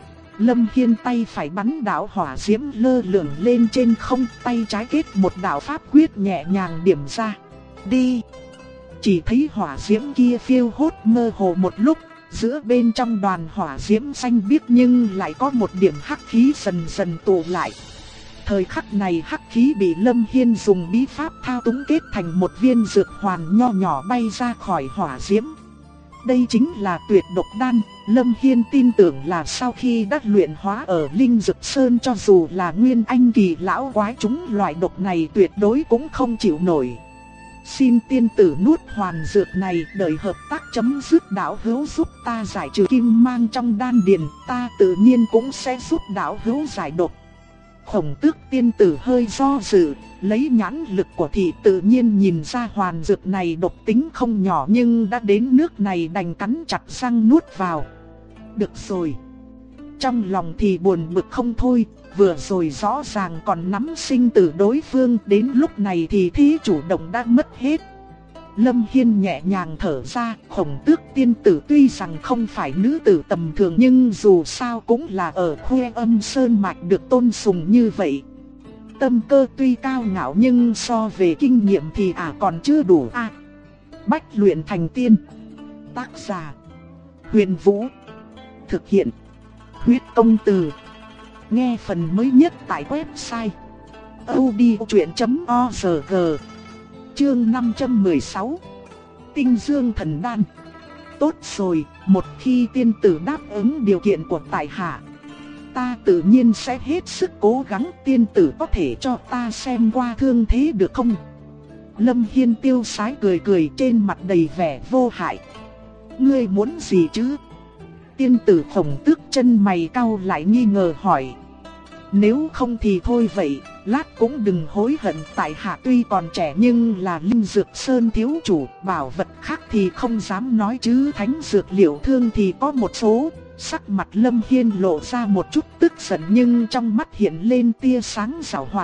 Speaker 1: Lâm Hiên tay phải bắn đạo hỏa diễm lơ lửng lên trên không, tay trái kết một đạo pháp quyết nhẹ nhàng điểm ra. Đi! Chỉ thấy hỏa diễm kia phiêu hốt mơ hồ một lúc, giữa bên trong đoàn hỏa diễm xanh biếc nhưng lại có một điểm hắc khí dần dần tụ lại. Thời khắc này hắc khí bị Lâm Hiên dùng bí pháp thao túng kết thành một viên dược hoàn nho nhỏ bay ra khỏi hỏa diễm. Đây chính là tuyệt độc đan. Lâm Hiên tin tưởng là sau khi đã luyện hóa ở Linh Dực Sơn, cho dù là Nguyên Anh kỳ lão quái chúng loại độc này tuyệt đối cũng không chịu nổi. Xin tiên tử nuốt hoàn dược này, đợi hợp tác chấm dứt đạo hữu giúp ta giải trừ kim mang trong đan điền, ta tự nhiên cũng sẽ giúp đạo hữu giải độc. Khổng Tước tiên tử hơi do dự, lấy nhãn lực của thị tự nhiên nhìn ra hoàn dược này độc tính không nhỏ, nhưng đã đến nước này đành cắn chặt răng nuốt vào. Được rồi. Trong lòng thì buồn bực không thôi, vừa rồi rõ ràng còn nắm sinh tử đối phương, đến lúc này thì thế chủ động đã mất hết. Lâm Hiên nhẹ nhàng thở ra, Khổng Tước tiên tử tuy rằng không phải nữ tử tầm thường nhưng dù sao cũng là ở Khuê Âm Sơn mạch được tôn sùng như vậy. Tâm cơ tuy cao ngạo nhưng so về kinh nghiệm thì còn chưa đủ a. Bách luyện thành tiên. Tác giả Huyền Vũ. Thực hiện Huyết Công Từ. Nghe phần mới nhất tại website audiochuyện.org. Chương 516. Tinh Dương Thần Đan. Tốt rồi, một khi tiên tử đáp ứng điều kiện của tại hạ, ta tự nhiên sẽ hết sức cố gắng. Tiên tử có thể cho ta xem qua thương thế được không? Lâm Hiên tiêu sái cười cười, trên mặt đầy vẻ vô hại. Ngươi muốn gì chứ? Tiên tử Khổng Tước chân mày cau lại nghi ngờ hỏi. Nếu không thì thôi vậy, lát cũng đừng hối hận. Tại hạ tuy còn trẻ nhưng là Linh Dược Sơn thiếu chủ, bảo vật khác thì không dám nói chứ thánh dược liệu thương thì có một số. Sắc mặt Lâm Hiên lộ ra một chút tức giận nhưng trong mắt hiện lên tia sáng giảo hoạt.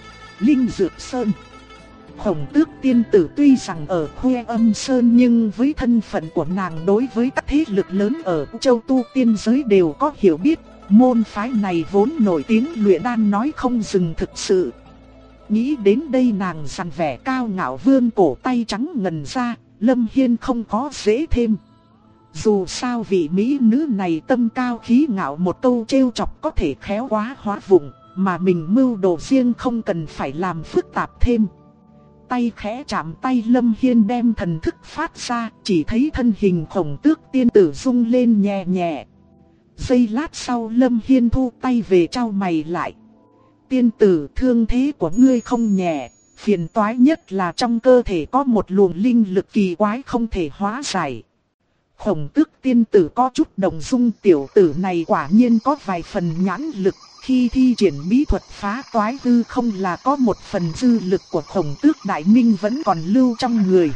Speaker 1: Linh Dược Sơn. Khổng Tước tiên tử tuy rằng ở Khuê Âm Sơn nhưng với thân phận của nàng đối với các thế lực lớn ở châu tu tiên giới đều có hiểu biết. Môn phái này vốn nổi tiếng luyện đan nói không dừng thực sự. Nghĩ đến đây nàng dằn vẻ cao ngạo vươn cổ tay trắng ngần ra, Lâm Hiên không có dễ thêm. Dù sao vị mỹ nữ này tâm cao khí ngạo, một câu trêu chọc có thể khéo quá hóa vụng, mà mình mưu đồ riêng không cần phải làm phức tạp thêm. Tay khẽ chạm tay Lâm Hiên đem thần thức phát ra, chỉ thấy thân hình Khổng Tước tiên tử rung lên nhẹ nhẹ. Giây lát sau Lâm Hiên thu tay về trao mày lại. Tiên tử, thương thế của ngươi không nhẹ, phiền toái nhất là trong cơ thể có một luồng linh lực kỳ quái không thể hóa giải. Khổng Tước tiên tử có chút động dung, tiểu tử này quả nhiên có vài phần nhãn lực. Khi thi triển bí thuật phá toái hư không là có một phần dư lực của Khổng Tước đại minh vẫn còn lưu trong người.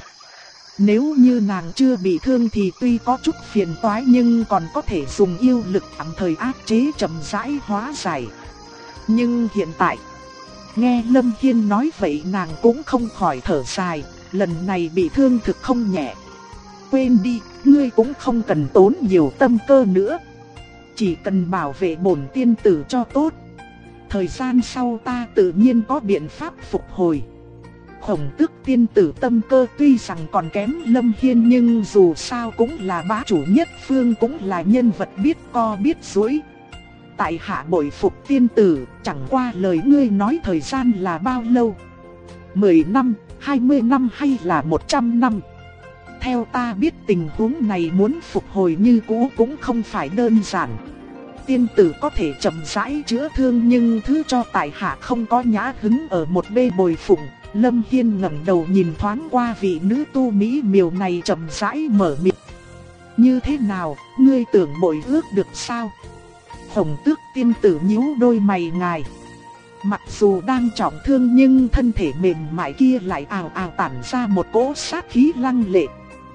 Speaker 1: Nếu như nàng chưa bị thương thì tuy có chút phiền toái nhưng còn có thể dùng yêu lực tạm thời áp chế chậm rãi hóa giải. Nhưng hiện tại, nghe Lâm Hiên nói vậy nàng cũng không khỏi thở dài, lần này bị thương thực không nhẹ. Quên đi, ngươi cũng không cần tốn nhiều tâm cơ nữa. Chỉ cần bảo vệ bổn tiên tử cho tốt. Thời gian sau ta tự nhiên có biện pháp phục hồi. Khổng Tước tiên tử tâm cơ tuy rằng còn kém Lâm Hiên nhưng dù sao cũng là bá chủ nhất phương, cũng là nhân vật biết co biết duỗi. Tại hạ bội phục tiên tử, chẳng qua lời ngươi nói thời gian là bao lâu? 10 năm, 20 năm hay là 100 năm? Theo ta biết tình huống này muốn phục hồi như cũ cũng không phải đơn giản. Tiên tử có thể chậm rãi chữa thương nhưng thứ cho tại hạ không có nhã hứng ở một bên bồi phụng. Lâm Hiên ngẩng đầu nhìn thoáng qua vị nữ tu mỹ miều này chậm rãi mở miệng. Như thế nào, ngươi tưởng bội ước được sao? Khổng Tước tiên tử nhíu đôi mày ngài. Mặc dù đang trọng thương nhưng thân thể mềm mại kia lại ào ào tản ra một cỗ sát khí lăng lệ.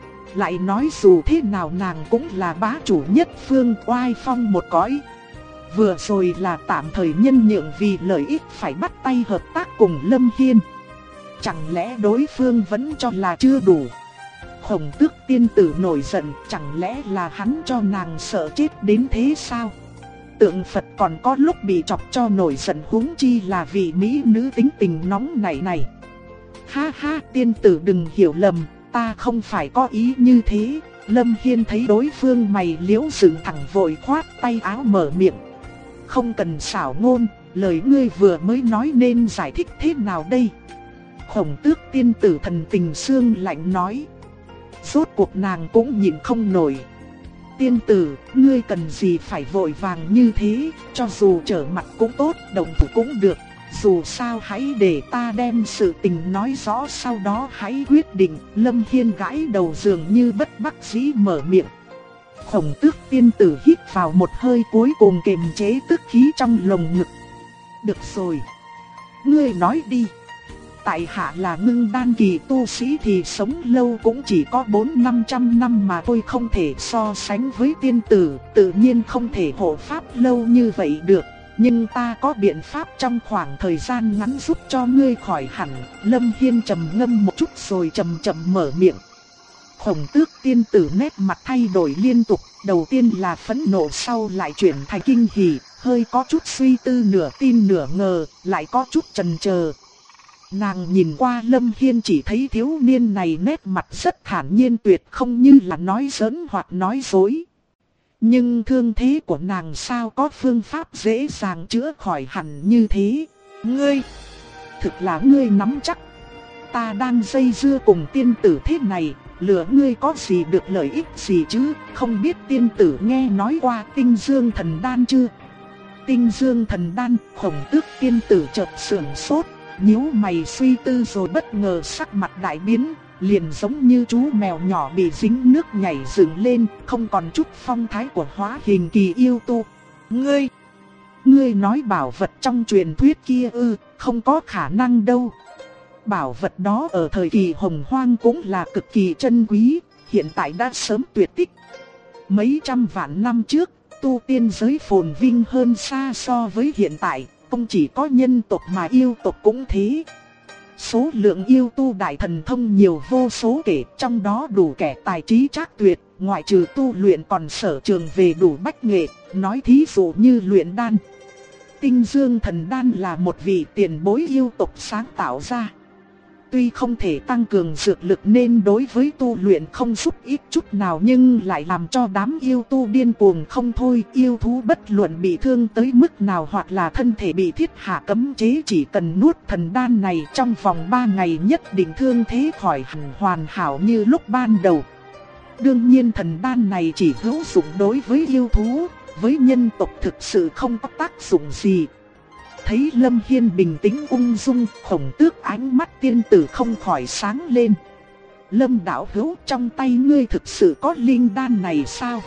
Speaker 1: Lại nói dù thế nào nàng cũng là bá chủ nhất phương, oai phong một cõi. Vừa rồi là tạm thời nhân nhượng vì lợi ích phải bắt tay hợp tác cùng Lâm Hiên. Chẳng lẽ đối phương vẫn cho là chưa đủ? Khổng Tước tiên tử nổi giận, chẳng lẽ là hắn cho nàng sợ chết đến thế sao? Tượng Phật còn có lúc bị chọc cho nổi giận, huống chi là vị mỹ nữ tính tình nóng nảy này. Ha ha, tiên tử đừng hiểu lầm, ta không phải có ý như thế. Lâm Hiên thấy đối phương mày liễu dựng thẳng vội khoát tay áo mở miệng. Không cần xảo ngôn, lời ngươi vừa mới nói nên giải thích thế nào đây? Khổng Tước tiên tử thần tình xương lạnh nói. Rốt cuộc nàng cũng nhịn không nổi. Tiên tử, ngươi cần gì phải vội vàng như thế, cho dù trở mặt cũng tốt, động thủ cũng được. Dù sao hãy để ta đem sự tình nói rõ, sau đó hãy quyết định. Lâm Hiên gãi đầu dường như bất đắc dĩ mở miệng. Khổng Tước tiên tử hít vào một hơi cuối cùng kiềm chế tức khí trong lồng ngực. Được rồi, ngươi nói đi. Tại hạ là ngưng đan kỳ tu sĩ thì sống lâu cũng chỉ có 400-500 năm mà thôi, không thể so sánh với tiên tử, tự nhiên không thể hộ pháp lâu như vậy được. Nhưng ta có biện pháp trong khoảng thời gian ngắn giúp cho ngươi khỏi hẳn. Lâm Hiên trầm ngâm một chút rồi chậm chậm mở miệng. Khổng Tước tiên tử nét mặt thay đổi liên tục, đầu tiên là phẫn nộ sau lại chuyển thành kinh hỉ, hơi có chút suy tư nửa tin nửa ngờ, lại có chút chần chờ. Nàng nhìn qua Lâm Hiên chỉ thấy thiếu niên này nét mặt rất thản nhiên tuyệt không như là nói giỡn hoặc nói dối. Nhưng thương thế của nàng sao có phương pháp dễ dàng chữa khỏi hẳn như thế? Ngươi, thực là ngươi nắm chắc. Ta đang dây dưa cùng tiên tử thế này, lừa ngươi có gì được lợi ích gì chứ? Không biết tiên tử nghe nói qua Tinh Dương Thần Đan chưa? Tinh Dương Thần Đan. Khổng Tước tiên tử chợt sững sốt, nhíu mày suy tư rồi bất ngờ sắc mặt đại biến, liền giống như chú mèo nhỏ bị dính nước nhảy dựng lên, không còn chút phong thái của hóa hình kỳ yêu tu. Ngươi nói bảo vật trong truyền thuyết kia ư? Không có khả năng đâu. Bảo vật đó ở thời kỳ hồng hoang cũng là cực kỳ chân quý, hiện tại đã sớm tuyệt tích. Mấy trăm vạn năm trước, tu tiên giới phồn vinh hơn xa so với hiện tại, không chỉ có nhân tộc mà yêu tộc cũng thế. Số lượng yêu tu đại thần thông nhiều vô số kể, trong đó đủ kẻ tài trí trác tuyệt, ngoại trừ tu luyện còn sở trường về đủ bách nghệ, nói thí dụ như luyện đan. Tinh Dương Thần Đan là một vị tiền bối yêu tộc sáng tạo ra. Tuy không thể tăng cường dược lực nên đối với tu luyện không giúp ích chút nào, nhưng lại làm cho đám yêu tu điên cuồng không thôi. Yêu thú bất luận bị thương tới mức nào hoặc là thân thể bị thiết hạ cấm chế, chỉ cần nuốt thần đan này trong vòng 3 ngày nhất định thương thế khỏi hẳn hoàn hảo như lúc ban đầu. Đương nhiên thần đan này chỉ hữu dụng đối với yêu thú, với nhân tộc thực sự không có tác dụng gì. Thấy Lâm Hiên bình tĩnh ung dung, Khổng Tước ánh mắt tiên tử không khỏi sáng lên. Lâm đạo hữu, trong tay ngươi thực sự có linh đan này sao?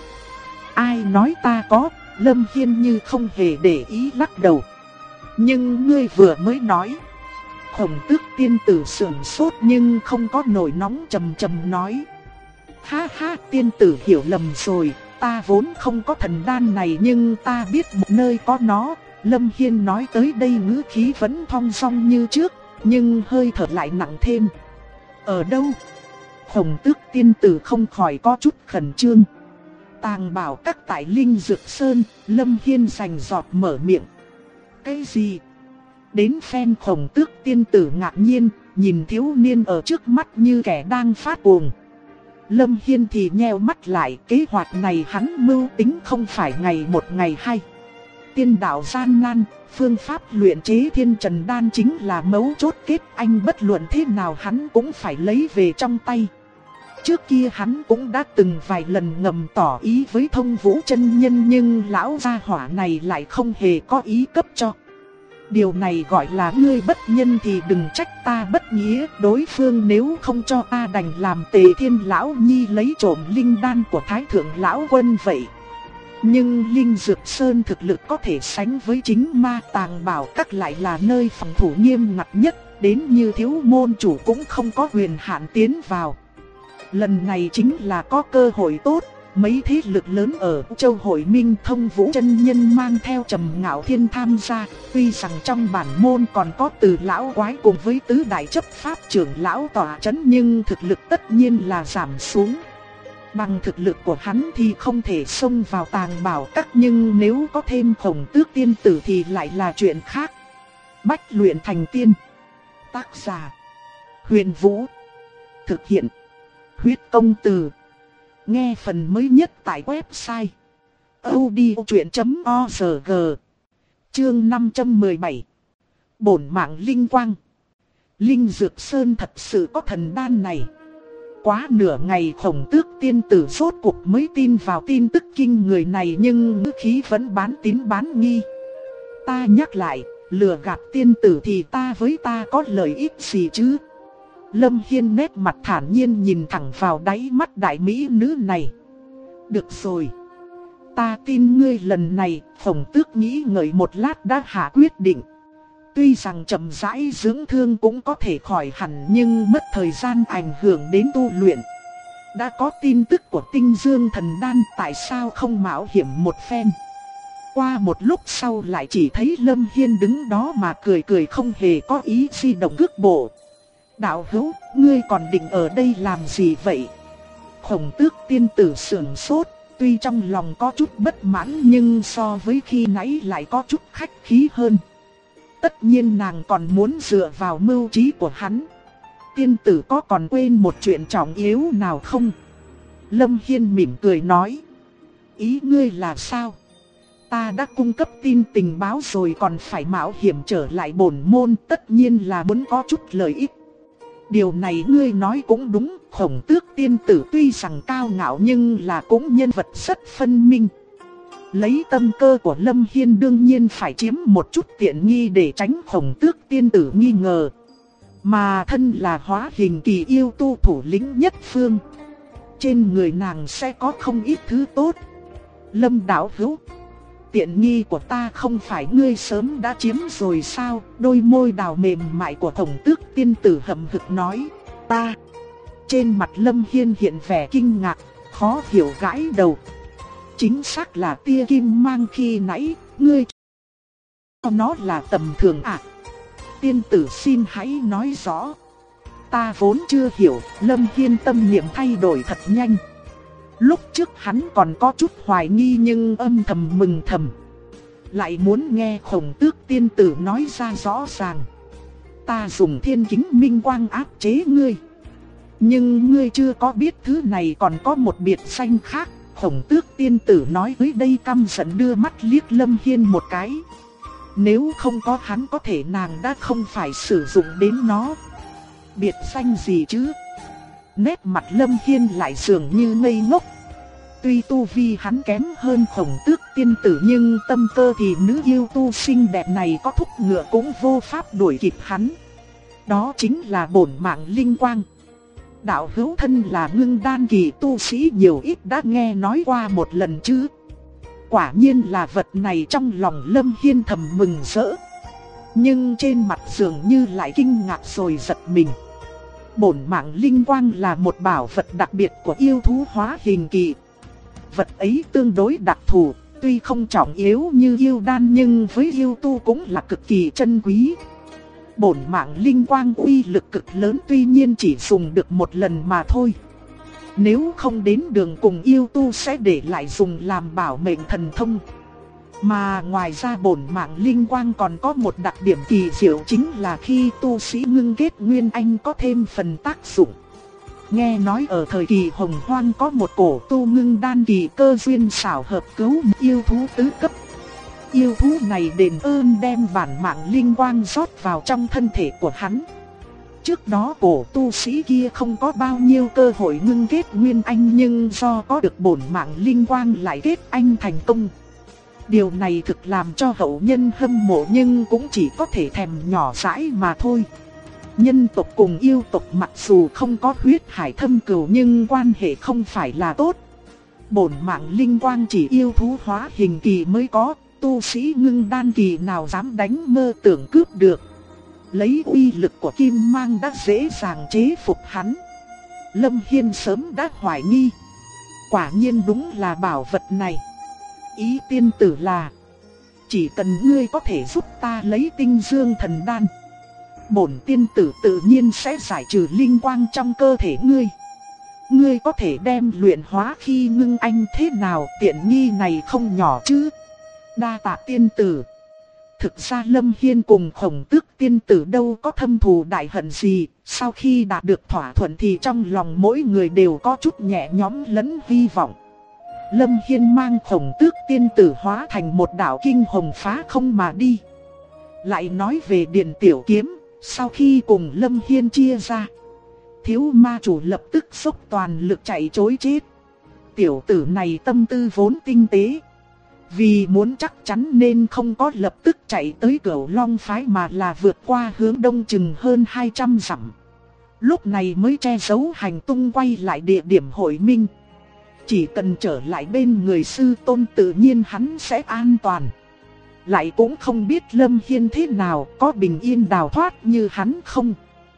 Speaker 1: Ai nói ta có? Lâm Hiên như không hề để ý lắc đầu. Nhưng ngươi vừa mới nói. Khổng Tước tiên tử sững sốt nhưng không có nổi nóng, trầm trầm nói. Ha ha, tiên tử hiểu lầm rồi, ta vốn không có thần đan này nhưng ta biết một nơi có nó. Lâm Hiên nói tới đây ngữ khí vẫn thong dong như trước, nhưng hơi thở lại nặng thêm. Ở đâu? Khổng Tước tiên tử không khỏi có chút khẩn trương. Tàng bảo các tại Linh Dược Sơn. Lâm Hiên rành rọt mở miệng. Cái gì? Đến phen Khổng Tước tiên tử ngạc nhiên, nhìn thiếu niên ở trước mắt như kẻ đang phát cuồng. Lâm Hiên thì nheo mắt lại, kế hoạch này hắn mưu tính không phải ngày một ngày hai. Tiên đạo gian nan, phương pháp luyện chế Thiên Trần Đan chính là mấu chốt kết anh, bất luận thế nào hắn cũng phải lấy về trong tay. Trước kia hắn cũng đã từng vài lần ngầm tỏ ý với Thông Vũ chân nhân nhưng lão gia hỏa này lại không hề có ý cấp cho. Điều này gọi là ngươi bất nhân thì đừng trách ta bất nghĩa, đối phương nếu không cho ta đành làm Tề Thiên lão nhi lấy trộm linh đan của Thái thượng lão quân vậy. Nhưng Linh Dược Sơn thực lực có thể sánh với chính ma, Tàng bảo các lại là nơi phòng thủ nghiêm ngặt nhất, đến như thiếu môn chủ cũng không có quyền hạn tiến vào. Lần này chính là có cơ hội tốt, mấy thế lực lớn ở Châu Hội Minh Thông Vũ chân nhân mang theo Trầm Ngạo Thiên tham gia, tuy rằng trong bản môn còn có Từ lão quái cùng với tứ đại chấp pháp trưởng lão tỏa chấn nhưng thực lực tất nhiên là giảm xuống. Bằng thực lực của hắn thì không thể xông vào Tàng bảo các, nhưng nếu có thêm Khổng Tước tiên tử thì lại là chuyện khác. Bách luyện thành tiên. Tác giả: Huyền Vũ. Thực hiện: Huyết Công Từ. Nghe phần mới nhất tại website audiochuyen.org. Chương 517. Bổn mạng linh quang. Linh Dược Sơn thật sự có thần đan này. Quá nửa ngày Khổng Tước tiên tử rốt cuộc mới tin vào tin tức kinh người này, nhưng ngữ khí vẫn bán tín bán nghi. Ta nhắc lại, lừa gạt tiên tử thì ta với ta có lợi ích gì chứ? Lâm Hiên nét mặt thản nhiên nhìn thẳng vào đáy mắt đại mỹ nữ này. Được rồi, ta tin ngươi lần này. Khổng Tước nghĩ ngợi một lát đã hạ quyết định. Tuy rằng chậm rãi dưỡng thương cũng có thể khỏi hẳn nhưng mất thời gian ảnh hưởng đến tu luyện. Đã có tin tức của Tinh Dương Thần Đan, tại sao không mạo hiểm một phen? Qua một lúc sau lại chỉ thấy Lâm Hiên đứng đó mà cười cười không hề có ý di động cước bộ. Đạo hữu, ngươi còn định ở đây làm gì vậy? Khổng Tước tiên tử sững sốt, tuy trong lòng có chút bất mãn nhưng so với khi nãy lại có chút khách khí hơn. Tất nhiên nàng còn muốn dựa vào mưu trí của hắn. Tiên tử có còn quên một chuyện trọng yếu nào không? Lâm Hiên mỉm cười nói. Ý ngươi là sao? Ta đã cung cấp tin tình báo rồi còn phải mạo hiểm trở lại bổn môn, tất nhiên là muốn có chút lợi ích. Điều này ngươi nói cũng đúng, Khổng Tước tiên tử tuy rằng cao ngạo nhưng là cũng nhân vật rất phân minh. Lấy tâm cơ của Lâm Hiên đương nhiên phải chiếm một chút tiện nghi để tránh Khổng Tước tiên tử nghi ngờ. Mà thân là hóa hình kỳ yêu tu thủ lĩnh nhất phương, trên người nàng sẽ có không ít thứ tốt. Lâm đạo hữu, tiện nghi của ta không phải ngươi sớm đã chiếm rồi sao? Đôi môi đào mềm mại của Khổng Tước tiên tử hậm hực nói. Ta. Trên mặt Lâm Hiên hiện vẻ kinh ngạc, khó hiểu gãi đầu. Chính xác là tia kim mang khi nãy, ngươi cho nó là tầm thường à? Tiên tử xin hãy nói rõ. Ta vốn chưa hiểu. Lâm Hiên tâm niệm thay đổi thật nhanh. Lúc trước hắn còn có chút hoài nghi nhưng âm thầm mừng thầm. Lại muốn nghe Khổng Tước tiên tử nói ra rõ ràng. Ta dùng thiên kính minh quang áp chế ngươi. Nhưng ngươi chưa có biết thứ này còn có một biệt danh khác. Khổng Tước tiên tử nói tới đây căm giận đưa mắt liếc Lâm Hiên một cái. Nếu không có hắn có thể nàng đã không phải sử dụng đến nó. Biệt danh gì chứ? Nét mặt Lâm Hiên lại dường như ngây ngốc. Tuy tu vi hắn kém hơn Khổng Tước tiên tử nhưng tâm cơ thì nữ yêu tu xinh đẹp này có thúc ngựa cũng vô pháp đuổi kịp hắn. Đó chính là bổn mạng linh quang. Đạo hữu thân là ngưng đan kỳ tu sĩ nhiều ít đã nghe nói qua một lần chứ. Quả nhiên là vật này, trong lòng Lâm Hiên thầm mừng rỡ. Nhưng trên mặt dường như lại kinh ngạc rồi giật mình. Bổn mạng linh quang là một bảo vật đặc biệt của yêu thú hóa hình kỳ. Vật ấy tương đối đặc thù, tuy không trọng yếu như yêu đan nhưng với yêu tu cũng là cực kỳ chân quý. Bổn mạng linh quang uy lực cực lớn, tuy nhiên chỉ dùng được một lần mà thôi. Nếu không đến đường cùng yêu tu sẽ để lại dùng làm bảo mệnh thần thông. Mà ngoài ra bổn mạng linh quang còn có một đặc điểm kỳ diệu, chính là khi tu sĩ ngưng kết nguyên anh có thêm phần tác dụng. Nghe nói ở thời kỳ hồng hoang có một cổ tu ngưng đan kỳ cơ duyên xảo hợp cứu yêu thú tứ cấp. Yêu thú này đền ơn đem bản mạng linh quang rót vào trong thân thể của hắn. Trước đó cổ tu sĩ kia không có bao nhiêu cơ hội ngưng kết nguyên anh, nhưng do có được bổn mạng linh quang lại kết anh thành công. Điều này thực làm cho hậu nhân hâm mộ nhưng cũng chỉ có thể thèm nhỏ dãi mà thôi. Nhân tộc cùng yêu tộc mặc dù không có huyết hải thâm cừu nhưng quan hệ không phải là tốt. Bổn mạng linh quang chỉ yêu thú hóa hình kỳ mới có, tu sĩ ngưng đan kỳ nào dám đánh mơ tưởng cướp được. Lấy uy lực của kim mang đã dễ dàng chế phục hắn. Lâm Hiên sớm đã hoài nghi. Quả nhiên đúng là bảo vật này. Ý tiên tử là chỉ cần ngươi có thể giúp ta lấy tinh dương thần đan, bổn tiên tử tự nhiên sẽ giải trừ linh quang trong cơ thể ngươi. Ngươi có thể đem luyện hóa khi ngưng anh thế nào, tiện nghi này không nhỏ chứ. Đa tạ tiên tử. Thực ra Lâm Hiên cùng Khổng Tước tiên tử đâu có thâm thù đại hận gì. Sau khi đạt được thỏa thuận thì trong lòng mỗi người đều có chút nhẹ nhõm lẫn hy vọng. Lâm Hiên mang Khổng Tước tiên tử hóa thành một đạo kinh hồng phá không mà đi. Lại nói về Điền Tiểu Kiếm, sau khi cùng Lâm Hiên chia ra, thiếu ma chủ lập tức xúc toàn lực chạy trối chết. Tiểu tử này tâm tư vốn tinh tế, vì muốn chắc chắn nên không có lập tức chạy tới Cửu Long phái mà là vượt qua hướng đông chừng hơn 200 dặm. Lúc này mới che giấu hành tung quay lại địa điểm hội minh. Chỉ cần trở lại bên người sư tôn tự nhiên hắn sẽ an toàn. Lại cũng không biết Lâm Hiên thế nào, có bình yên đào thoát như hắn không.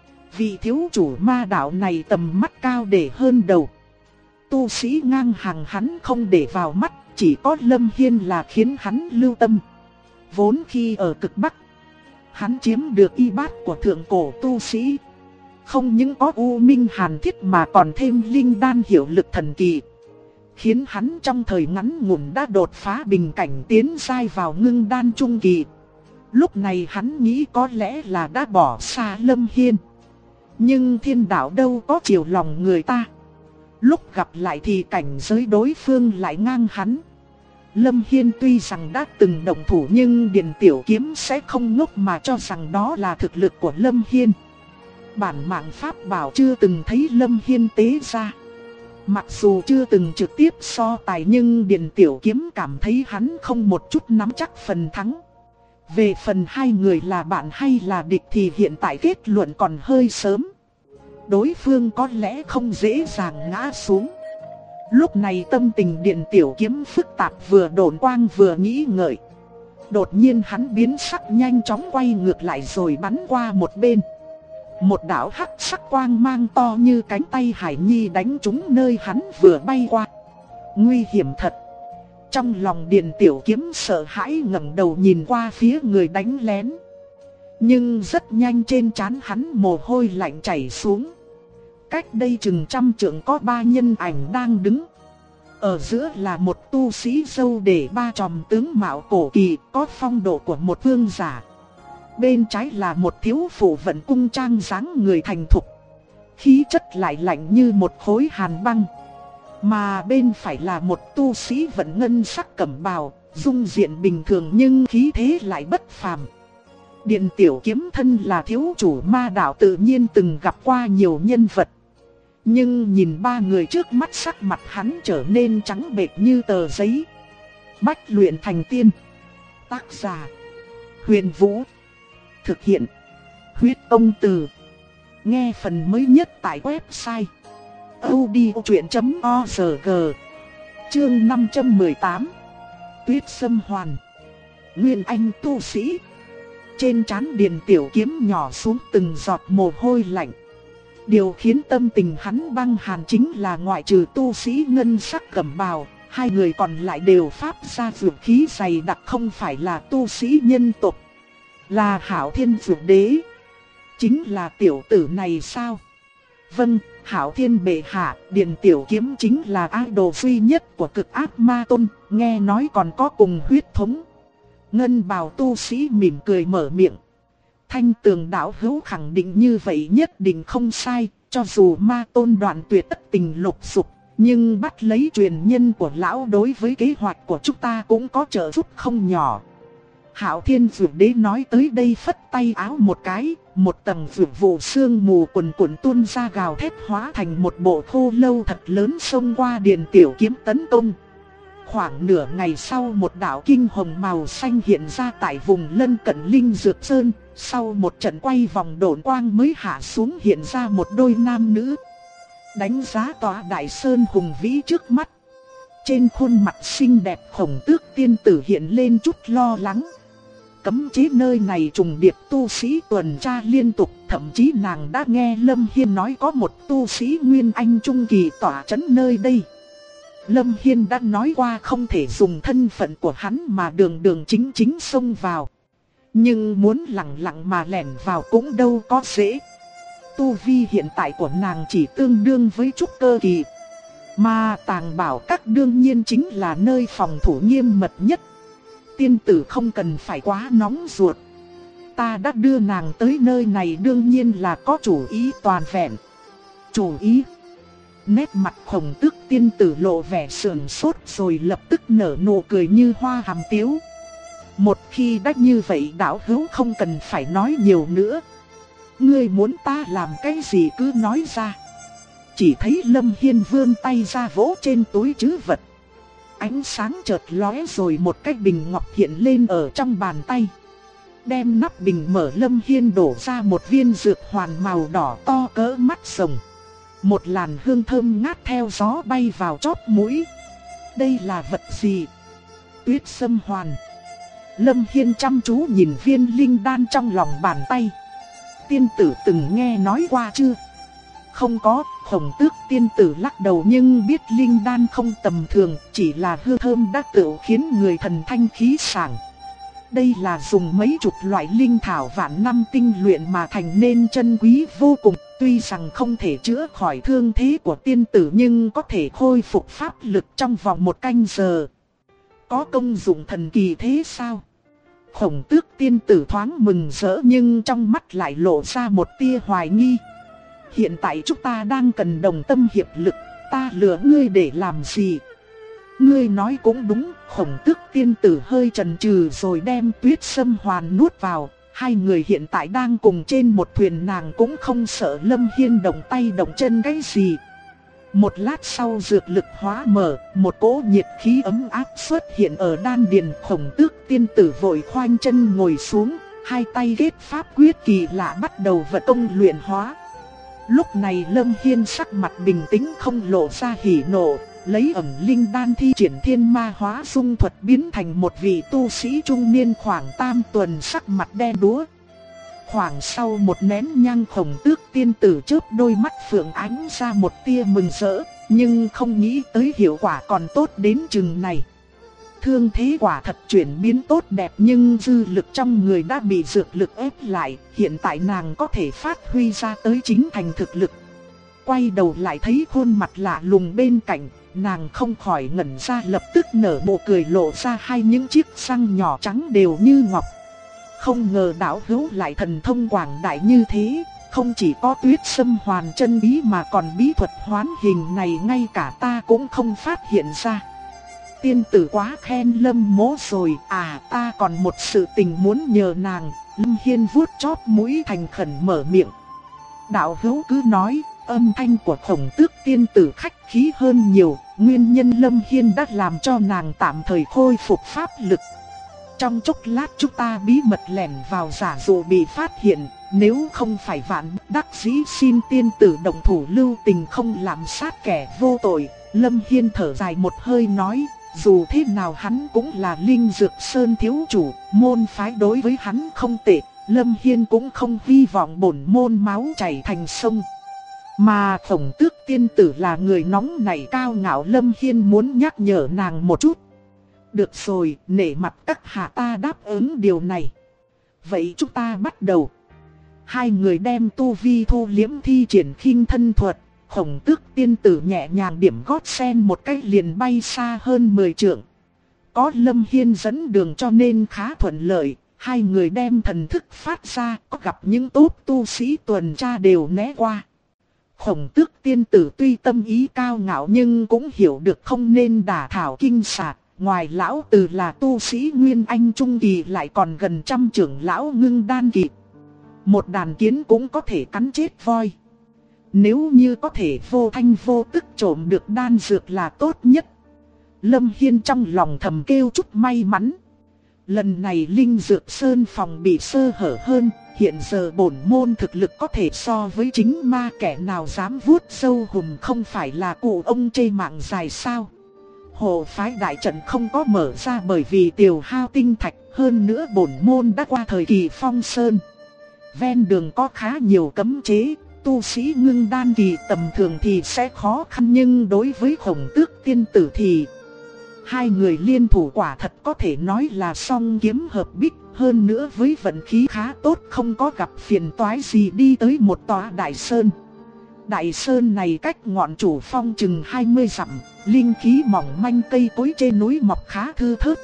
Speaker 1: Vị thiếu chủ ma đạo này tầm mắt cao để hơn đầu. Tu sĩ ngang hàng hắn không để vào mắt, chỉ có Lâm Hiên là khiến hắn lưu tâm. Vốn khi ở cực Bắc, hắn chiếm được y bát của thượng cổ tu sĩ. Không những có U Minh Hàn Thiết mà còn thêm linh đan hiệu lực thần kỳ, khiến hắn trong thời ngắn ngủn đã đột phá bình cảnh tiến giai vào ngưng đan trung kỳ. Lúc này hắn nghĩ có lẽ là đã bỏ xa Lâm Hiên. Nhưng thiên đạo đâu có chiều lòng người ta. Lúc gặp lại thì cảnh giới đối phương lại ngang hắn. Lâm Hiên tuy rằng đã từng động thủ nhưng Điền Tiểu Kiếm sẽ không ngốc mà cho rằng đó là thực lực của Lâm Hiên. Bản mạng pháp bảo chưa từng thấy Lâm Hiên tế ra. Mặc dù chưa từng trực tiếp so tài nhưng Điền Tiểu Kiếm cảm thấy hắn không một chút nắm chắc phần thắng. Về phần hai người là bạn hay là địch thì hiện tại kết luận còn hơi sớm. Đối phương có lẽ không dễ dàng ngã xuống. Lúc này tâm tình Điền Tiểu Kiếm phức tạp, vừa độn quang vừa nghĩ ngợi. Đột nhiên hắn biến sắc, nhanh chóng quay ngược lại rồi bắn qua một bên. Một đạo hắc sắc quang mang to như cánh tay Hải Nhi đánh trúng nơi hắn vừa bay qua. Nguy hiểm thật. Trong lòng Điền Tiểu Kiếm sợ hãi ngẩng đầu nhìn qua phía người đánh lén. Nhưng rất nhanh trên trán hắn mồ hôi lạnh chảy xuống. Cách đây chừng 100 trượng có 3 nhân ảnh đang đứng. Ở giữa là một tu sĩ râu để 3 chòm tướng mạo cổ kỳ, có phong độ của một vương giả. Bên trái là một thiếu phụ vận cung trang dáng người thành thục, khí chất lại lạnh như một khối hàn băng. Mà bên phải là một tu sĩ vận ngân sắc cẩm bào, dung diện bình thường nhưng khí thế lại bất phàm. Điền Tiểu Kiếm thân là thiếu chủ ma đạo tự nhiên từng gặp qua nhiều nhân vật. Nhưng nhìn ba người trước mắt sắc mặt hắn trở nên trắng bệch như tờ giấy. Bách luyện thành tiên. Tác giả: Huyền Vũ. Thực hiện: Huyết Công Từ. Nghe phần mới nhất tại website audiochuyện.org. Chương 518. Tuyết Sâm Hoàn. Nguyên Anh tu sĩ. Trên trán Điền Tiểu Kiếm nhỏ xuống từng giọt mồ hôi lạnh. Điều khiến tâm tình hắn băng hàn chính là ngoại trừ tu sĩ ngân sắc cẩm bào, hai người còn lại đều pháp ra dược khí dày đặc, không phải là tu sĩ nhân tộc, là Hạo Thiên Dược Đế. Chính là tiểu tử này sao? Vâng, Hạo Thiên bệ hạ, Điền Tiểu Kiếm chính là idol duy nhất của Cực Ác Ma Tôn, nghe nói còn có cùng huyết thống. Ngân bào tu sĩ mỉm cười mở miệng. Thanh Tường đạo hữu khẳng định như vậy nhất định không sai, cho dù Ma Tôn đoạn tuyệt tất tình lục dục, nhưng bắt lấy truyền nhân của lão đối với kế hoạch của chúng ta cũng có trợ giúp không nhỏ. Hạo Thiên Dược Đế nói tới đây phất tay áo một cái, một tầng dược vụ sương mù cuồn cuộn tuôn ra gào thét hóa thành một bộ khô lâu thật lớn xông qua Điền Tiểu Kiếm tấn công. Khoảng nửa ngày sau, một đạo kinh hồng màu xanh hiện ra tại vùng lân cận Linh Dược Sơn. Sau một trận quay vòng độn quang mới hạ xuống, hiện ra một đôi nam nữ. Đánh giá tòa đại sơn hùng vĩ trước mắt, trên khuôn mặt xinh đẹp Khổng Tước tiên tử hiện lên chút lo lắng. Cấm chế nơi này trùng điệp tu sĩ tuần tra liên tục, thậm chí nàng đã nghe Lâm Hiên nói có một tu sĩ Nguyên Anh Trung Kỳ tỏa trấn nơi đây. Lâm Hiên đã nói qua không thể dùng thân phận của hắn mà đường đường chính chính xông vào. Nhưng muốn lặng lặng mà lẻn vào cũng đâu có dễ. Tu vi hiện tại của nàng chỉ tương đương với trúc cơ kỳ. Mà Tàng Bảo Các đương nhiên chính là nơi phòng thủ nghiêm mật nhất. Tiên tử không cần phải quá nóng ruột. Ta đã đưa nàng tới nơi này đương nhiên là có chủ ý toàn vẹn. Chủ ý? Nét mặt Khổng Tước tiên tử lộ vẻ sườn sốt rồi lập tức nở nụ cười như hoa hàm tiếu. Một khi đã như vậy đạo hữu không cần phải nói nhiều nữa. Ngươi muốn ta làm cái gì cứ nói ra. Chỉ thấy Lâm Hiên vươn tay ra vỗ trên túi trữ vật. Ánh sáng chợt lóe rồi một cái bình ngọc hiện lên ở trong bàn tay. Đem nắp bình mở, Lâm Hiên đổ ra một viên dược hoàn màu đỏ to cỡ mắt rồng. Một làn hương thơm ngát theo gió bay vào chóp mũi. Đây là vật gì? Tuyết Sâm Hoàn. Lâm Hiên chăm chú nhìn viên linh đan trong lòng bàn tay. Tiên tử từng nghe nói qua chưa? Không có. Khổng Tước tiên tử lắc đầu, nhưng biết linh đan không tầm thường, chỉ là hương thơm đã tự khiến người thần thanh khí sảng. Đây là dùng mấy chục loại linh thảo vạn năm tinh luyện mà thành nên chân quý vô cùng. Tuy rằng không thể chữa khỏi thương thế của tiên tử nhưng có thể khôi phục pháp lực trong vòng 1 canh giờ. Có công dụng thần kỳ thế sao? Khổng Tước tiên tử thoáng mừng rỡ nhưng trong mắt lại lộ ra một tia hoài nghi. Hiện tại chúng ta đang cần đồng tâm hiệp lực, ta lừa ngươi để làm gì? Ngươi nói cũng đúng. Khổng Tước tiên tử hơi chần chừ rồi đem Tuyết Sâm Hoàn nuốt vào. Hai người hiện tại đang cùng trên một thuyền, nàng cũng không sợ Lâm Hiên động tay động chân cái gì. Một lát sau dược lực hóa mở, một cỗ nhiệt khí ấm áp xuất hiện ở đan điền. Khổng Tước tiên tử vội khoanh chân ngồi xuống, hai tay kết pháp quyết kỳ lạ bắt đầu vận công luyện hóa. Lúc này Lâm Hiên sắc mặt bình tĩnh không lộ ra hỉ nộ, lấy ẩm linh đan thi triển thiên ma hóa dung thuật biến thành một vị tu sĩ trung niên khoảng tam tuần, sắc mặt đen đúa. Khoảng sau một nén nhang, Khổng Tước tiên tử chớp đôi mắt phượng ánh ra một tia mừng rỡ, nhưng không nghĩ tới hiệu quả còn tốt đến chừng này. Thương thế quả thật chuyển biến tốt đẹp, nhưng dư lực trong người đã bị dược lực ép lại, hiện tại nàng có thể phát huy ra tới chính thành thực lực. Quay đầu lại thấy khuôn mặt lạ lùng bên cạnh, nàng không khỏi ngẩn ra, lập tức nở nụ cười lộ ra hai những chiếc răng nhỏ trắng đều như ngọc. Không ngờ đạo hữu lại thần thông quảng đại như thế, không chỉ có Tuyết Sâm Hoàn chân bí mà còn bí thuật hoán hình này ngay cả ta cũng không phát hiện ra. Tiên tử quá khen Lâm mỗ rồi, ta còn một sự tình muốn nhờ nàng. Lâm Hiên vuốt chóp mũi thành khẩn mở miệng. Đạo hữu cứ nói. Âm thanh của Khổng Tước tiên tử khách khí hơn nhiều, nguyên nhân Lâm Hiên đã làm cho nàng tạm thời khôi phục pháp lực. Trong chốc lát chúng ta bí mật lẻn vào giả dụ bị phát hiện, nếu không phải vạn đắc dĩ xin tiên tử động thủ lưu tình không làm sát kẻ vô tội. Lâm Hiên thở dài một hơi nói, dù thế nào hắn cũng là Linh Dược Sơn thiếu chủ, môn phái đối với hắn không tệ, Lâm Hiên cũng không hy vọng bổn môn máu chảy thành sông. Mà Khổng Tước tiên tử là người nóng nảy cao ngạo, Lâm Hiên muốn nhắc nhở nàng một chút. Được rồi, nể mặt các hạ ta đáp ứng điều này. Vậy chúng ta bắt đầu. Hai người đem tu vi thu liễm thi triển khinh thân thuật. Khổng Tước tiên tử nhẹ nhàng điểm gót sen một cái liền bay xa hơn 10 trượng. Có Lâm Hiên dẫn đường cho nên khá thuận lợi. Hai người đem thần thức phát ra, có gặp những tốp tu sĩ tuần tra đều né qua. Khổng Tước tiên tử tuy tâm ý cao ngạo nhưng cũng hiểu được không nên đả thảo kinh xà. Ngoài lão tử là tu sĩ Nguyên Anh Trung Kỳ lại còn gần trăm trưởng lão ngưng đan kỳ. Một đàn kiến cũng có thể cắn chết voi. Nếu như có thể vô thanh vô tức trộm được đan dược là tốt nhất. Lâm Hiên trong lòng thầm kêu chút may mắn. Lần này Linh Dược Sơn phòng bị sơ hở hơn. Hiện giờ bổn môn thực lực có thể so với chính ma, kẻ nào dám vuốt sâu hùm không phải là cụ ông chê mạng dài sao. Hồ phái đại trận không có mở ra bởi vì tiêu hao tinh thạch, hơn nữa bổn môn đã qua thời kỳ phong sơn. Ven đường có khá nhiều cấm chế, tu sĩ ngưng đan kỳ tầm thường thì sẽ khó khăn, nhưng đối với Khổng Tước tiên tử thì hai người liên thủ quả thật có thể nói là song kiếm hợp bích. Hơn nữa với vận khí khá tốt, không có gặp phiền toái gì đi tới một tòa đại sơn. Đại sơn này cách ngọn chủ phong chừng 20 dặm, linh khí mỏng manh, cây cối trên núi mọc khá thưa thớt.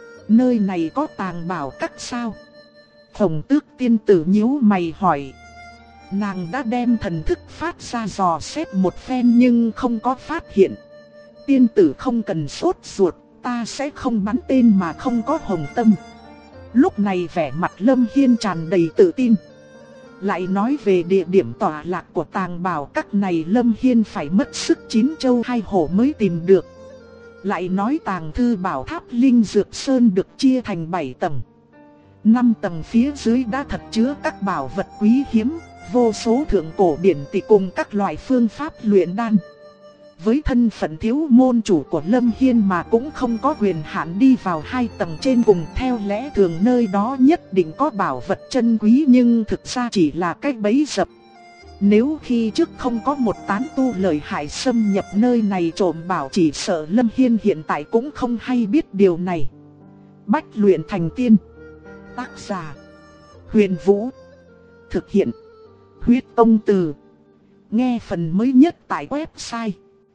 Speaker 1: Nơi này có tàng bảo các sao? Khổng Tước tiên tử nhíu mày hỏi. Nàng đã đem thần thức phát ra dò xét một phen nhưng không có phát hiện. Tiên tử không cần sốt ruột, ta sẽ không bắn tên mà không có hồng tâm. Lúc này vẻ mặt Lâm Hiên tràn đầy tự tin. Lại nói về địa điểm tọa lạc của tàng bảo các này, Lâm Hiên phải mất sức 9 châu 2 hổ mới tìm được. Lại nói tàng thư bảo tháp Linh Dược Sơn được chia thành 7 tầng. 5 tầng phía dưới đã thật chứa các bảo vật quý hiếm, vô số thượng cổ điển tịch cùng các loại phương pháp luyện đan. Với thân phận thiếu môn chủ của Lâm Hiên mà cũng không có quyền hạn đi vào 2 tầng trên cùng. Theo lẽ thường nơi đó nhất định có bảo vật chân quý, nhưng thực ra chỉ là cái bẫy dập. Nếu khi trước không có một tán tu lợi hại xâm nhập nơi này trộm bảo, chỉ sợ Lâm Hiên hiện tại cũng không hay biết điều này. Bách luyện thành tiên. Tác giả Huyền Vũ. Thực hiện Huyết Tông Từ. Nghe phần mới nhất tại website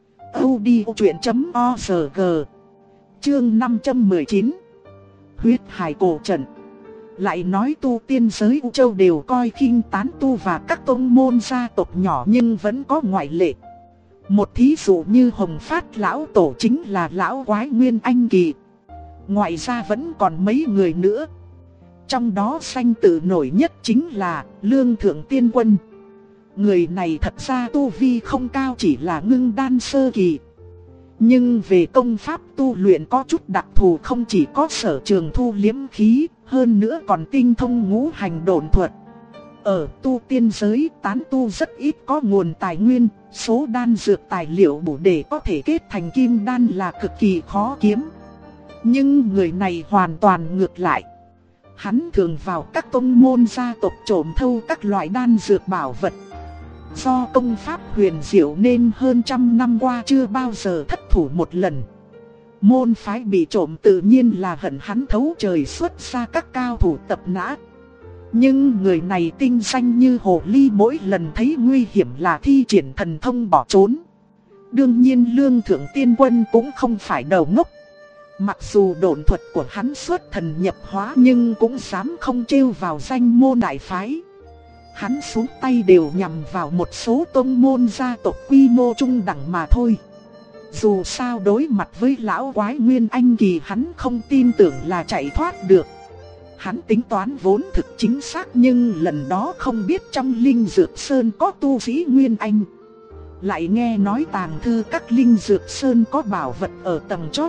Speaker 1: audiochuyện.org. Chương 519. Huyết Hải Cổ Trận. Lại nói tu tiên giới U Châu đều coi khinh tán tu và các tông môn gia tộc nhỏ, nhưng vẫn có ngoại lệ. Một thí dụ như Hồng Phát lão tổ chính là lão quái Nguyên Anh kỳ. Ngoài ra vẫn còn mấy người nữa. Trong đó danh tự nổi nhất chính là Lương Thượng Tiên Quân. Người này thật ra tu vi không cao, chỉ là ngưng đan sơ kỳ. Nhưng về công pháp tu luyện có chút đặc thù, không chỉ có sở trường thu liếm khí, hơn nữa còn tinh thông ngũ hành độn thuật. Ở tu tiên giới, tán tu rất ít có nguồn tài nguyên, số đan dược tài liệu đủ để có thể kết thành kim đan là cực kỳ khó kiếm. Nhưng người này hoàn toàn ngược lại. Hắn thường vào các tông môn gia tộc trộm thâu các loại đan dược bảo vật. Do công pháp huyền diệu nên hơn trăm năm qua chưa bao giờ thất thủ một lần. Môn phái bị trộm tự nhiên là hận hắn thấu trời xuất ra các cao thủ tập nã. Nhưng người này tinh danh như hồ ly, mỗi lần thấy nguy hiểm là thi triển thần thông bỏ trốn. Đương nhiên Lương Thượng Tiên Quân cũng không phải đầu ngốc. Mặc dù độn thuật của hắn xuất thần nhập hóa nhưng cũng dám không trêu vào danh môn đại phái. Hắn xuống tay đều nhằm vào một số tông môn gia tộc quy mô trung đẳng mà thôi. Dù sao đối mặt với lão quái Nguyên Anh kỳ hắn không tin tưởng là chạy thoát được. Hắn tính toán vốn thực chính xác, nhưng lần đó không biết trong Linh Dược Sơn có tu sĩ Nguyên Anh. Lại nghe nói tàng thư các Linh Dược Sơn có bảo vật ở tầng chót.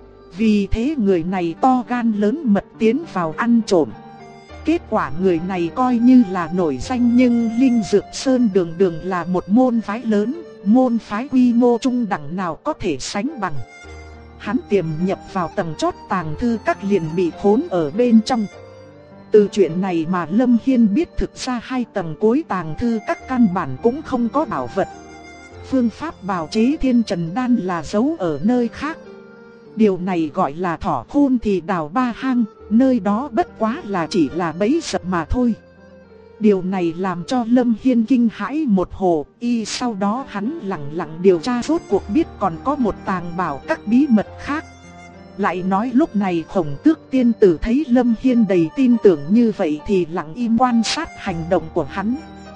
Speaker 1: Vì thế người này to gan lớn mật tiến vào ăn trộm. Kết quả người này coi như là nổi danh, nhưng Linh Dược Sơn đường đường là một môn phái lớn, môn phái quy mô trung đẳng nào có thể sánh bằng. Hắn tiềm nhập vào tầng chót tàng thư các liền bị khốn ở bên trong. Từ chuyện này mà Lâm Hiên biết thực ra hai tầng cuối tàng thư các căn bản cũng không có bảo vật. Phương pháp bào chế thiên trần đan là giấu ở nơi khác. Điều này gọi là thỏ khôn thì đào ba hang, nơi đó bất quá là chỉ là bẫy dập mà thôi. Điều này làm cho Lâm Hiên kinh hãi một hồi, sau đó hắn lặng lặng điều tra rốt cuộc biết còn có một tàng bảo các bí mật khác. Lại nói lúc này Khổng Tước tiên tử thấy Lâm Hiên đầy tin tưởng như vậy thì lặng im quan sát hành động của hắn.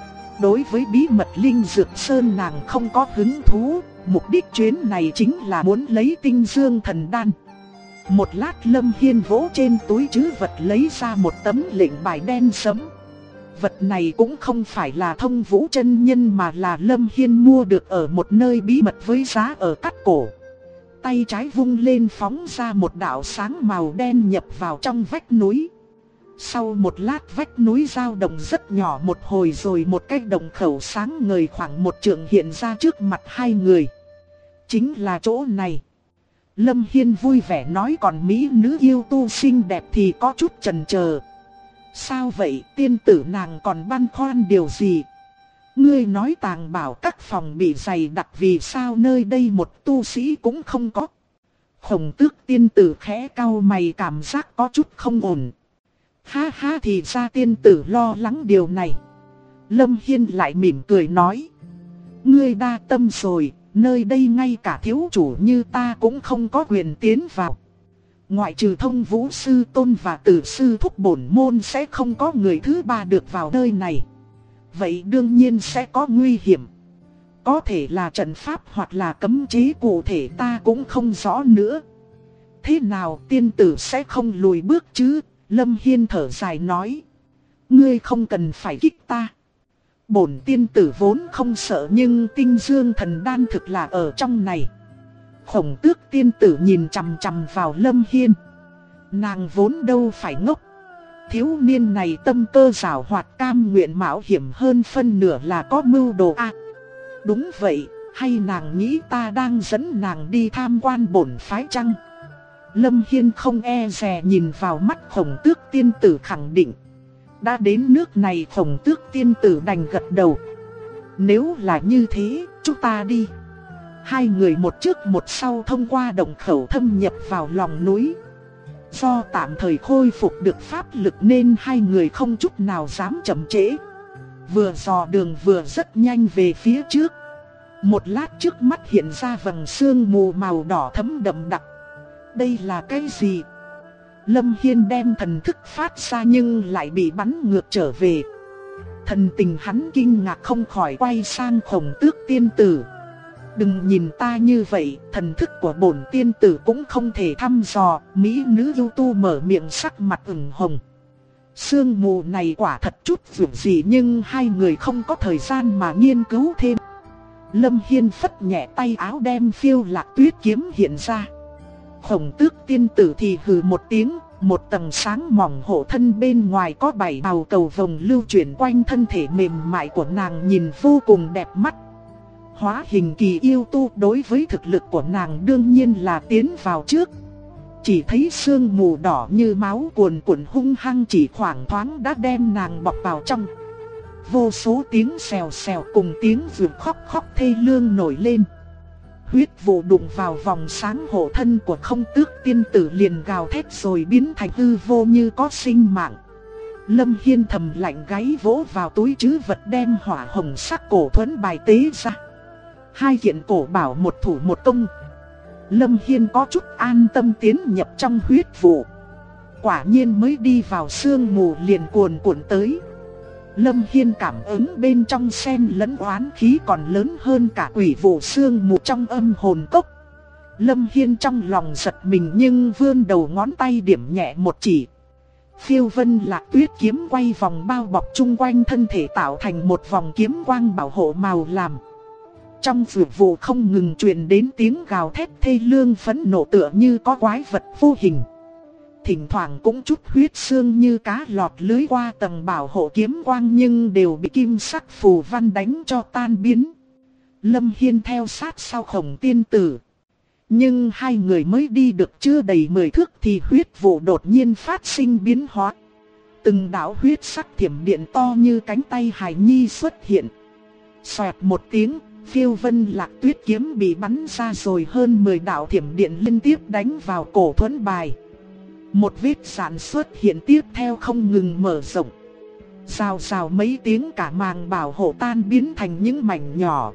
Speaker 1: Đối với bí mật Linh Dược Sơn nàng không có hứng thú, mục đích chuyến này chính là muốn lấy tinh dương thần đan. Một lát Lâm Hiên vỗ trên túi trữ vật lấy ra một tấm lệnh bài đen sẫm. Vật này cũng không phải là Thông Vũ chân nhân mà là Lâm Hiên mua được ở một nơi bí mật với giá ở cắt cổ. Tay trái vung lên phóng ra một đạo sáng màu đen nhập vào trong vách núi. Sau một lát vách núi dao động rất nhỏ một hồi rồi một cái đồng khẩu sáng ngời khoảng một trượng hiện ra trước mặt hai người. Chính là chỗ này. Lâm Hiên vui vẻ nói, còn mỹ nữ yêu tu xinh đẹp thì có chút chần chờ. Sao vậy, tiên tử nàng còn băn khoăn điều gì? Ngươi nói tàng bảo các phòng bị dày đặc, vì sao nơi đây một tu sĩ cũng không có? Khổng Tước tiên tử khẽ cau mày, cảm giác có chút không ổn. Ha ha, thì ra tiên tử lo lắng điều này. Lâm Hiên lại mỉm cười nói. Ngươi đa tâm rồi, nơi đây ngay cả thiếu chủ như ta cũng không có quyền tiến vào. Ngoại trừ Thông Vũ sư tôn và Tử sư thúc bổn môn sẽ không có người thứ ba được vào nơi này. Vậy đương nhiên sẽ có nguy hiểm. Có thể là trận pháp hoặc là cấm chế cụ thể ta cũng không rõ nữa. Thế nào tiên tử sẽ không lùi bước chứ? Lâm Hiên thở dài nói. Ngươi không cần phải kích ta. Bổn tiên tử vốn không sợ, nhưng tinh dương thần đan thực là ở trong này. Khổng Tước tiên tử nhìn chằm chằm vào Lâm Hiên. Nàng vốn đâu phải ngốc. Thiếu niên này tâm cơ giảo hoạt, cam nguyện mạo hiểm, hơn phân nửa là có mưu đồ à. Đúng vậy, hay nàng nghĩ ta đang dẫn nàng đi tham quan bổn phái chăng? Lâm Hiên không e dè nhìn vào mắt Khổng Tước tiên tử khẳng định. Đã đến nước này Khổng Tước tiên tử đành gật đầu. Nếu là như thế, chúng ta đi. Hai người một trước một sau thông qua động khẩu thâm nhập vào lòng núi. Do tạm thời khôi phục được pháp lực nên hai người không chút nào dám chậm trễ. Vừa dò đường vừa rất nhanh về phía trước. Một lát trước mắt hiện ra vầng sương mù màu đỏ thẫm đậm đặc. Đây là cái gì? Lâm Hiên đem thần thức phát ra nhưng lại bị bắn ngược trở về. Thần tình hắn kinh ngạc không khỏi quay sang Khổng Tước tiên tử. Đừng nhìn ta như vậy, thần thức của bổn tiên tử cũng không thể thăm dò. Mỹ nữ yêu tu mở miệng sắc mặt ửng hồng. Sương mù này quả thật chút việc gì nhưng hai người không có thời gian mà nghiên cứu thêm. Lâm Hiên phất nhẹ tay áo đem Phiêu Lạc Tuyết kiếm hiện ra. Khổng Tước tiên tử thì hừ một tiếng, một tầng sáng mỏng hộ thân bên ngoài có 7 bào cầu vồng lưu chuyển quanh thân thể mềm mại của nàng nhìn vô cùng đẹp mắt. Hóa hình kỳ yêu tu đối với thực lực của nàng đương nhiên là tiến vào trước. Chỉ thấy sương mù đỏ như máu cuồn cuộn hung hăng chỉ khoảng thoáng đã đem nàng bọc vào trong. Vô số tiếng xèo xèo cùng tiếng vượt khóc khóc thê lương nổi lên. Huyết vụ đụng vào vòng sáng hộ thân của Không Tước tiên tử liền gào thét rồi biến thành hư vô như có sinh mạng. Lâm Hiên thầm lạnh gáy vỗ vào túi trữ vật đem hỏa hồng sắc cổ thuẫn bài tế ra. 2 kiện cổ bảo một thủ một công. Lâm Hiên có chút an tâm tiến nhập trong huyết vụ. Quả nhiên mới đi vào sương mù liền cuồn cuộn tới. Lâm Hiên cảm ứng bên trong xen lẫn oán khí còn lớn hơn cả quỷ vụ sương mù trong âm hồn cốc. Lâm Hiên trong lòng giật mình nhưng vươn đầu ngón tay điểm nhẹ một chỉ. Phiêu Vân Lạc Tuyết kiếm quay vòng bao bọc chung quanh thân thể tạo thành một vòng kiếm quang bảo hộ màu làm. Trong vượt vụ không ngừng truyền đến tiếng gào thét thê lương phẫn nộ tựa như có quái vật vô hình. Thỉnh thoảng cũng chút huyết xương như cá lọt lưới qua tầng bảo hộ kiếm quang nhưng đều bị kim sắc phù văn đánh cho tan biến. Lâm Hiên theo sát sau Khổng tiên tử. Nhưng hai người mới đi được chưa đầy 10 thước thì huyết vụ đột nhiên phát sinh biến hóa. Từng đạo huyết sắc thiểm điện to như cánh tay hài nhi xuất hiện. Xoẹt một tiếng, Phiêu Vân Lạc Tuyết kiếm bị bắn ra rồi hơn 10 đạo thiểm điện liên tiếp đánh vào cổ thuẫn bài. Một vết rạn xuất hiện tiếp theo không ngừng mở rộng. Rào rào mấy tiếng cả màng bảo hộ tan biến thành những mảnh nhỏ.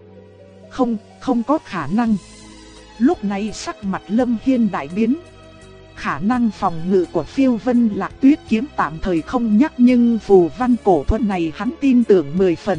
Speaker 1: Không có khả năng. Lúc này sắc mặt Lâm Hiên đại biến. Khả năng phòng ngự của Phiêu Vân Lạc Tuyết kiếm tạm thời không nhắc nhưng phù văn cổ thuẫn này hắn tin tưởng 10 phần.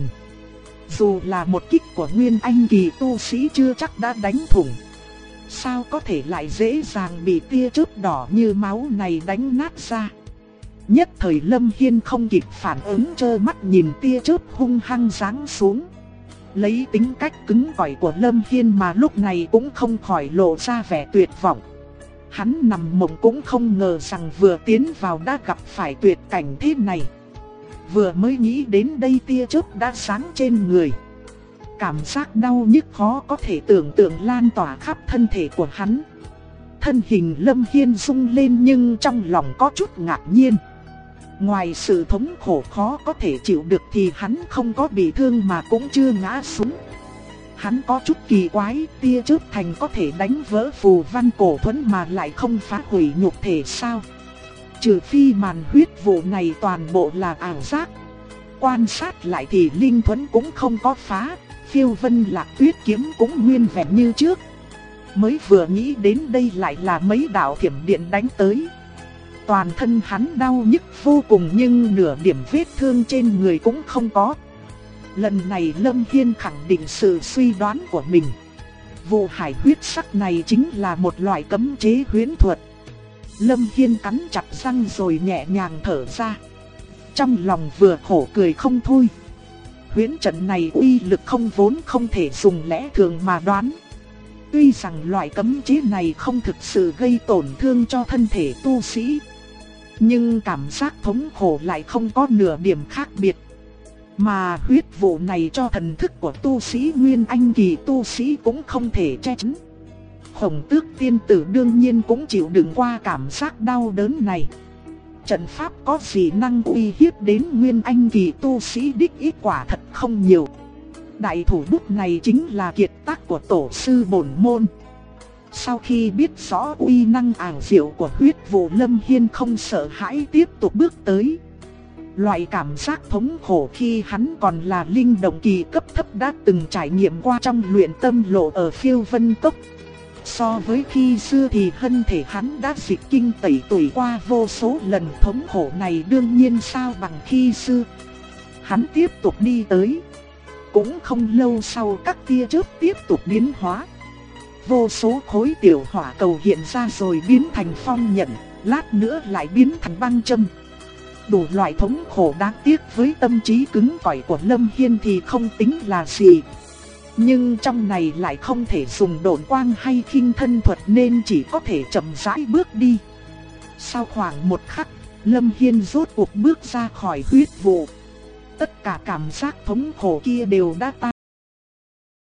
Speaker 1: Dù là một kích của Nguyên Anh kỳ tu sĩ chưa chắc đã đánh thủng. Sao có thể lại dễ dàng bị tia chớp đỏ như máu này đánh nát ra. Nhất thời Lâm Hiên không kịp phản ứng trơ mắt nhìn tia chớp hung hăng giáng xuống. Lấy tính cách cứng cỏi của Lâm Hiên mà lúc này cũng không khỏi lộ ra vẻ tuyệt vọng. Hắn nằm mộng cũng không ngờ rằng vừa tiến vào đã gặp phải tuyệt cảnh thế này. Vừa mới nghĩ đến đây tia chớp đã sáng trên người. Cảm giác đau nhức khó có thể tưởng tượng lan tỏa khắp thân thể của hắn. Thân hình Lâm Hiên rung lên nhưng trong lòng có chút ngạc nhiên. Ngoài sự thống khổ khó có thể chịu được thì hắn không có bị thương mà cũng chưa ngã xuống. Hắn có chút kỳ quái, tia chớp thành có thể đánh vỡ phù văn cổ thuẫn mà lại không phá hủy nhục thể sao? Trừ phi màn huyết vụ này toàn bộ là ảo giác. Quan sát lại thì linh thuẫn cũng không có phá, Phiêu Vân Lạc Tuyết kiếm cũng nguyên vẹn như trước. Mới vừa nghĩ đến đây lại là mấy đạo thiểm điện đánh tới. Toàn thân hắn đau nhức vô cùng nhưng nửa điểm vết thương trên người cũng không có. Lần này Lâm Hiên khẳng định sự suy đoán của mình. Vụ hải huyết sắc này chính là một loại cấm chế huyễn thuật. Lâm Hiên cắn chặt răng rồi nhẹ nhàng thở ra. Trong lòng vừa khổ cười không thôi. Huyễn trận này uy lực không vốn không thể dùng lẽ thường mà đoán. Tuy rằng loại cấm chế này không thực sự gây tổn thương cho thân thể tu sĩ, nhưng cảm giác thống khổ lại không có nửa điểm khác biệt. Mà huyết vụ này cho thần thức của tu sĩ Nguyên Anh kỳ tu sĩ cũng không thể che chắn. Khổng Tước tiên tử đương nhiên cũng chịu đựng qua cảm giác đau đớn này. Trận pháp có gì năng uy hiếp đến Nguyên Anh kỳ tu sĩ đích ít quả thật không nhiều. Đại thủ bút này chính là kiệt tác của tổ sư bổn môn. Sau khi biết rõ uy năng ảo diệu của huyết vụ, Lâm Hiên không sợ hãi tiếp tục bước tới. Loại cảm giác thống khổ khi hắn còn là linh động kỳ cấp thấp đã từng trải nghiệm qua trong luyện tâm lộ ở Phiêu Vân Cốc. So với khi xưa thì thân thể hắn đã dịch kinh tẩy tủi qua vô số lần, thống khổ này đương nhiên sao bằng khi xưa. Hắn tiếp tục đi tới. Cũng không lâu sau các tia chớp tiếp tục biến hóa. Vô số khối tiểu hỏa cầu hiện ra rồi biến thành phong nhận, lát nữa lại biến thành băng châm. đủ loại thống khổ đáng tiếc với tâm trí cứng cỏi của Lâm Hiên thì không tính là gì. Nhưng trong này lại không thể dùng độn quang hay khinh thân thuật nên chỉ có thể chậm rãi bước đi. Sau khoảng một khắc, Lâm Hiên rốt cuộc bước ra khỏi huyết vụ. Tất cả cảm giác thống khổ kia đều đã tan.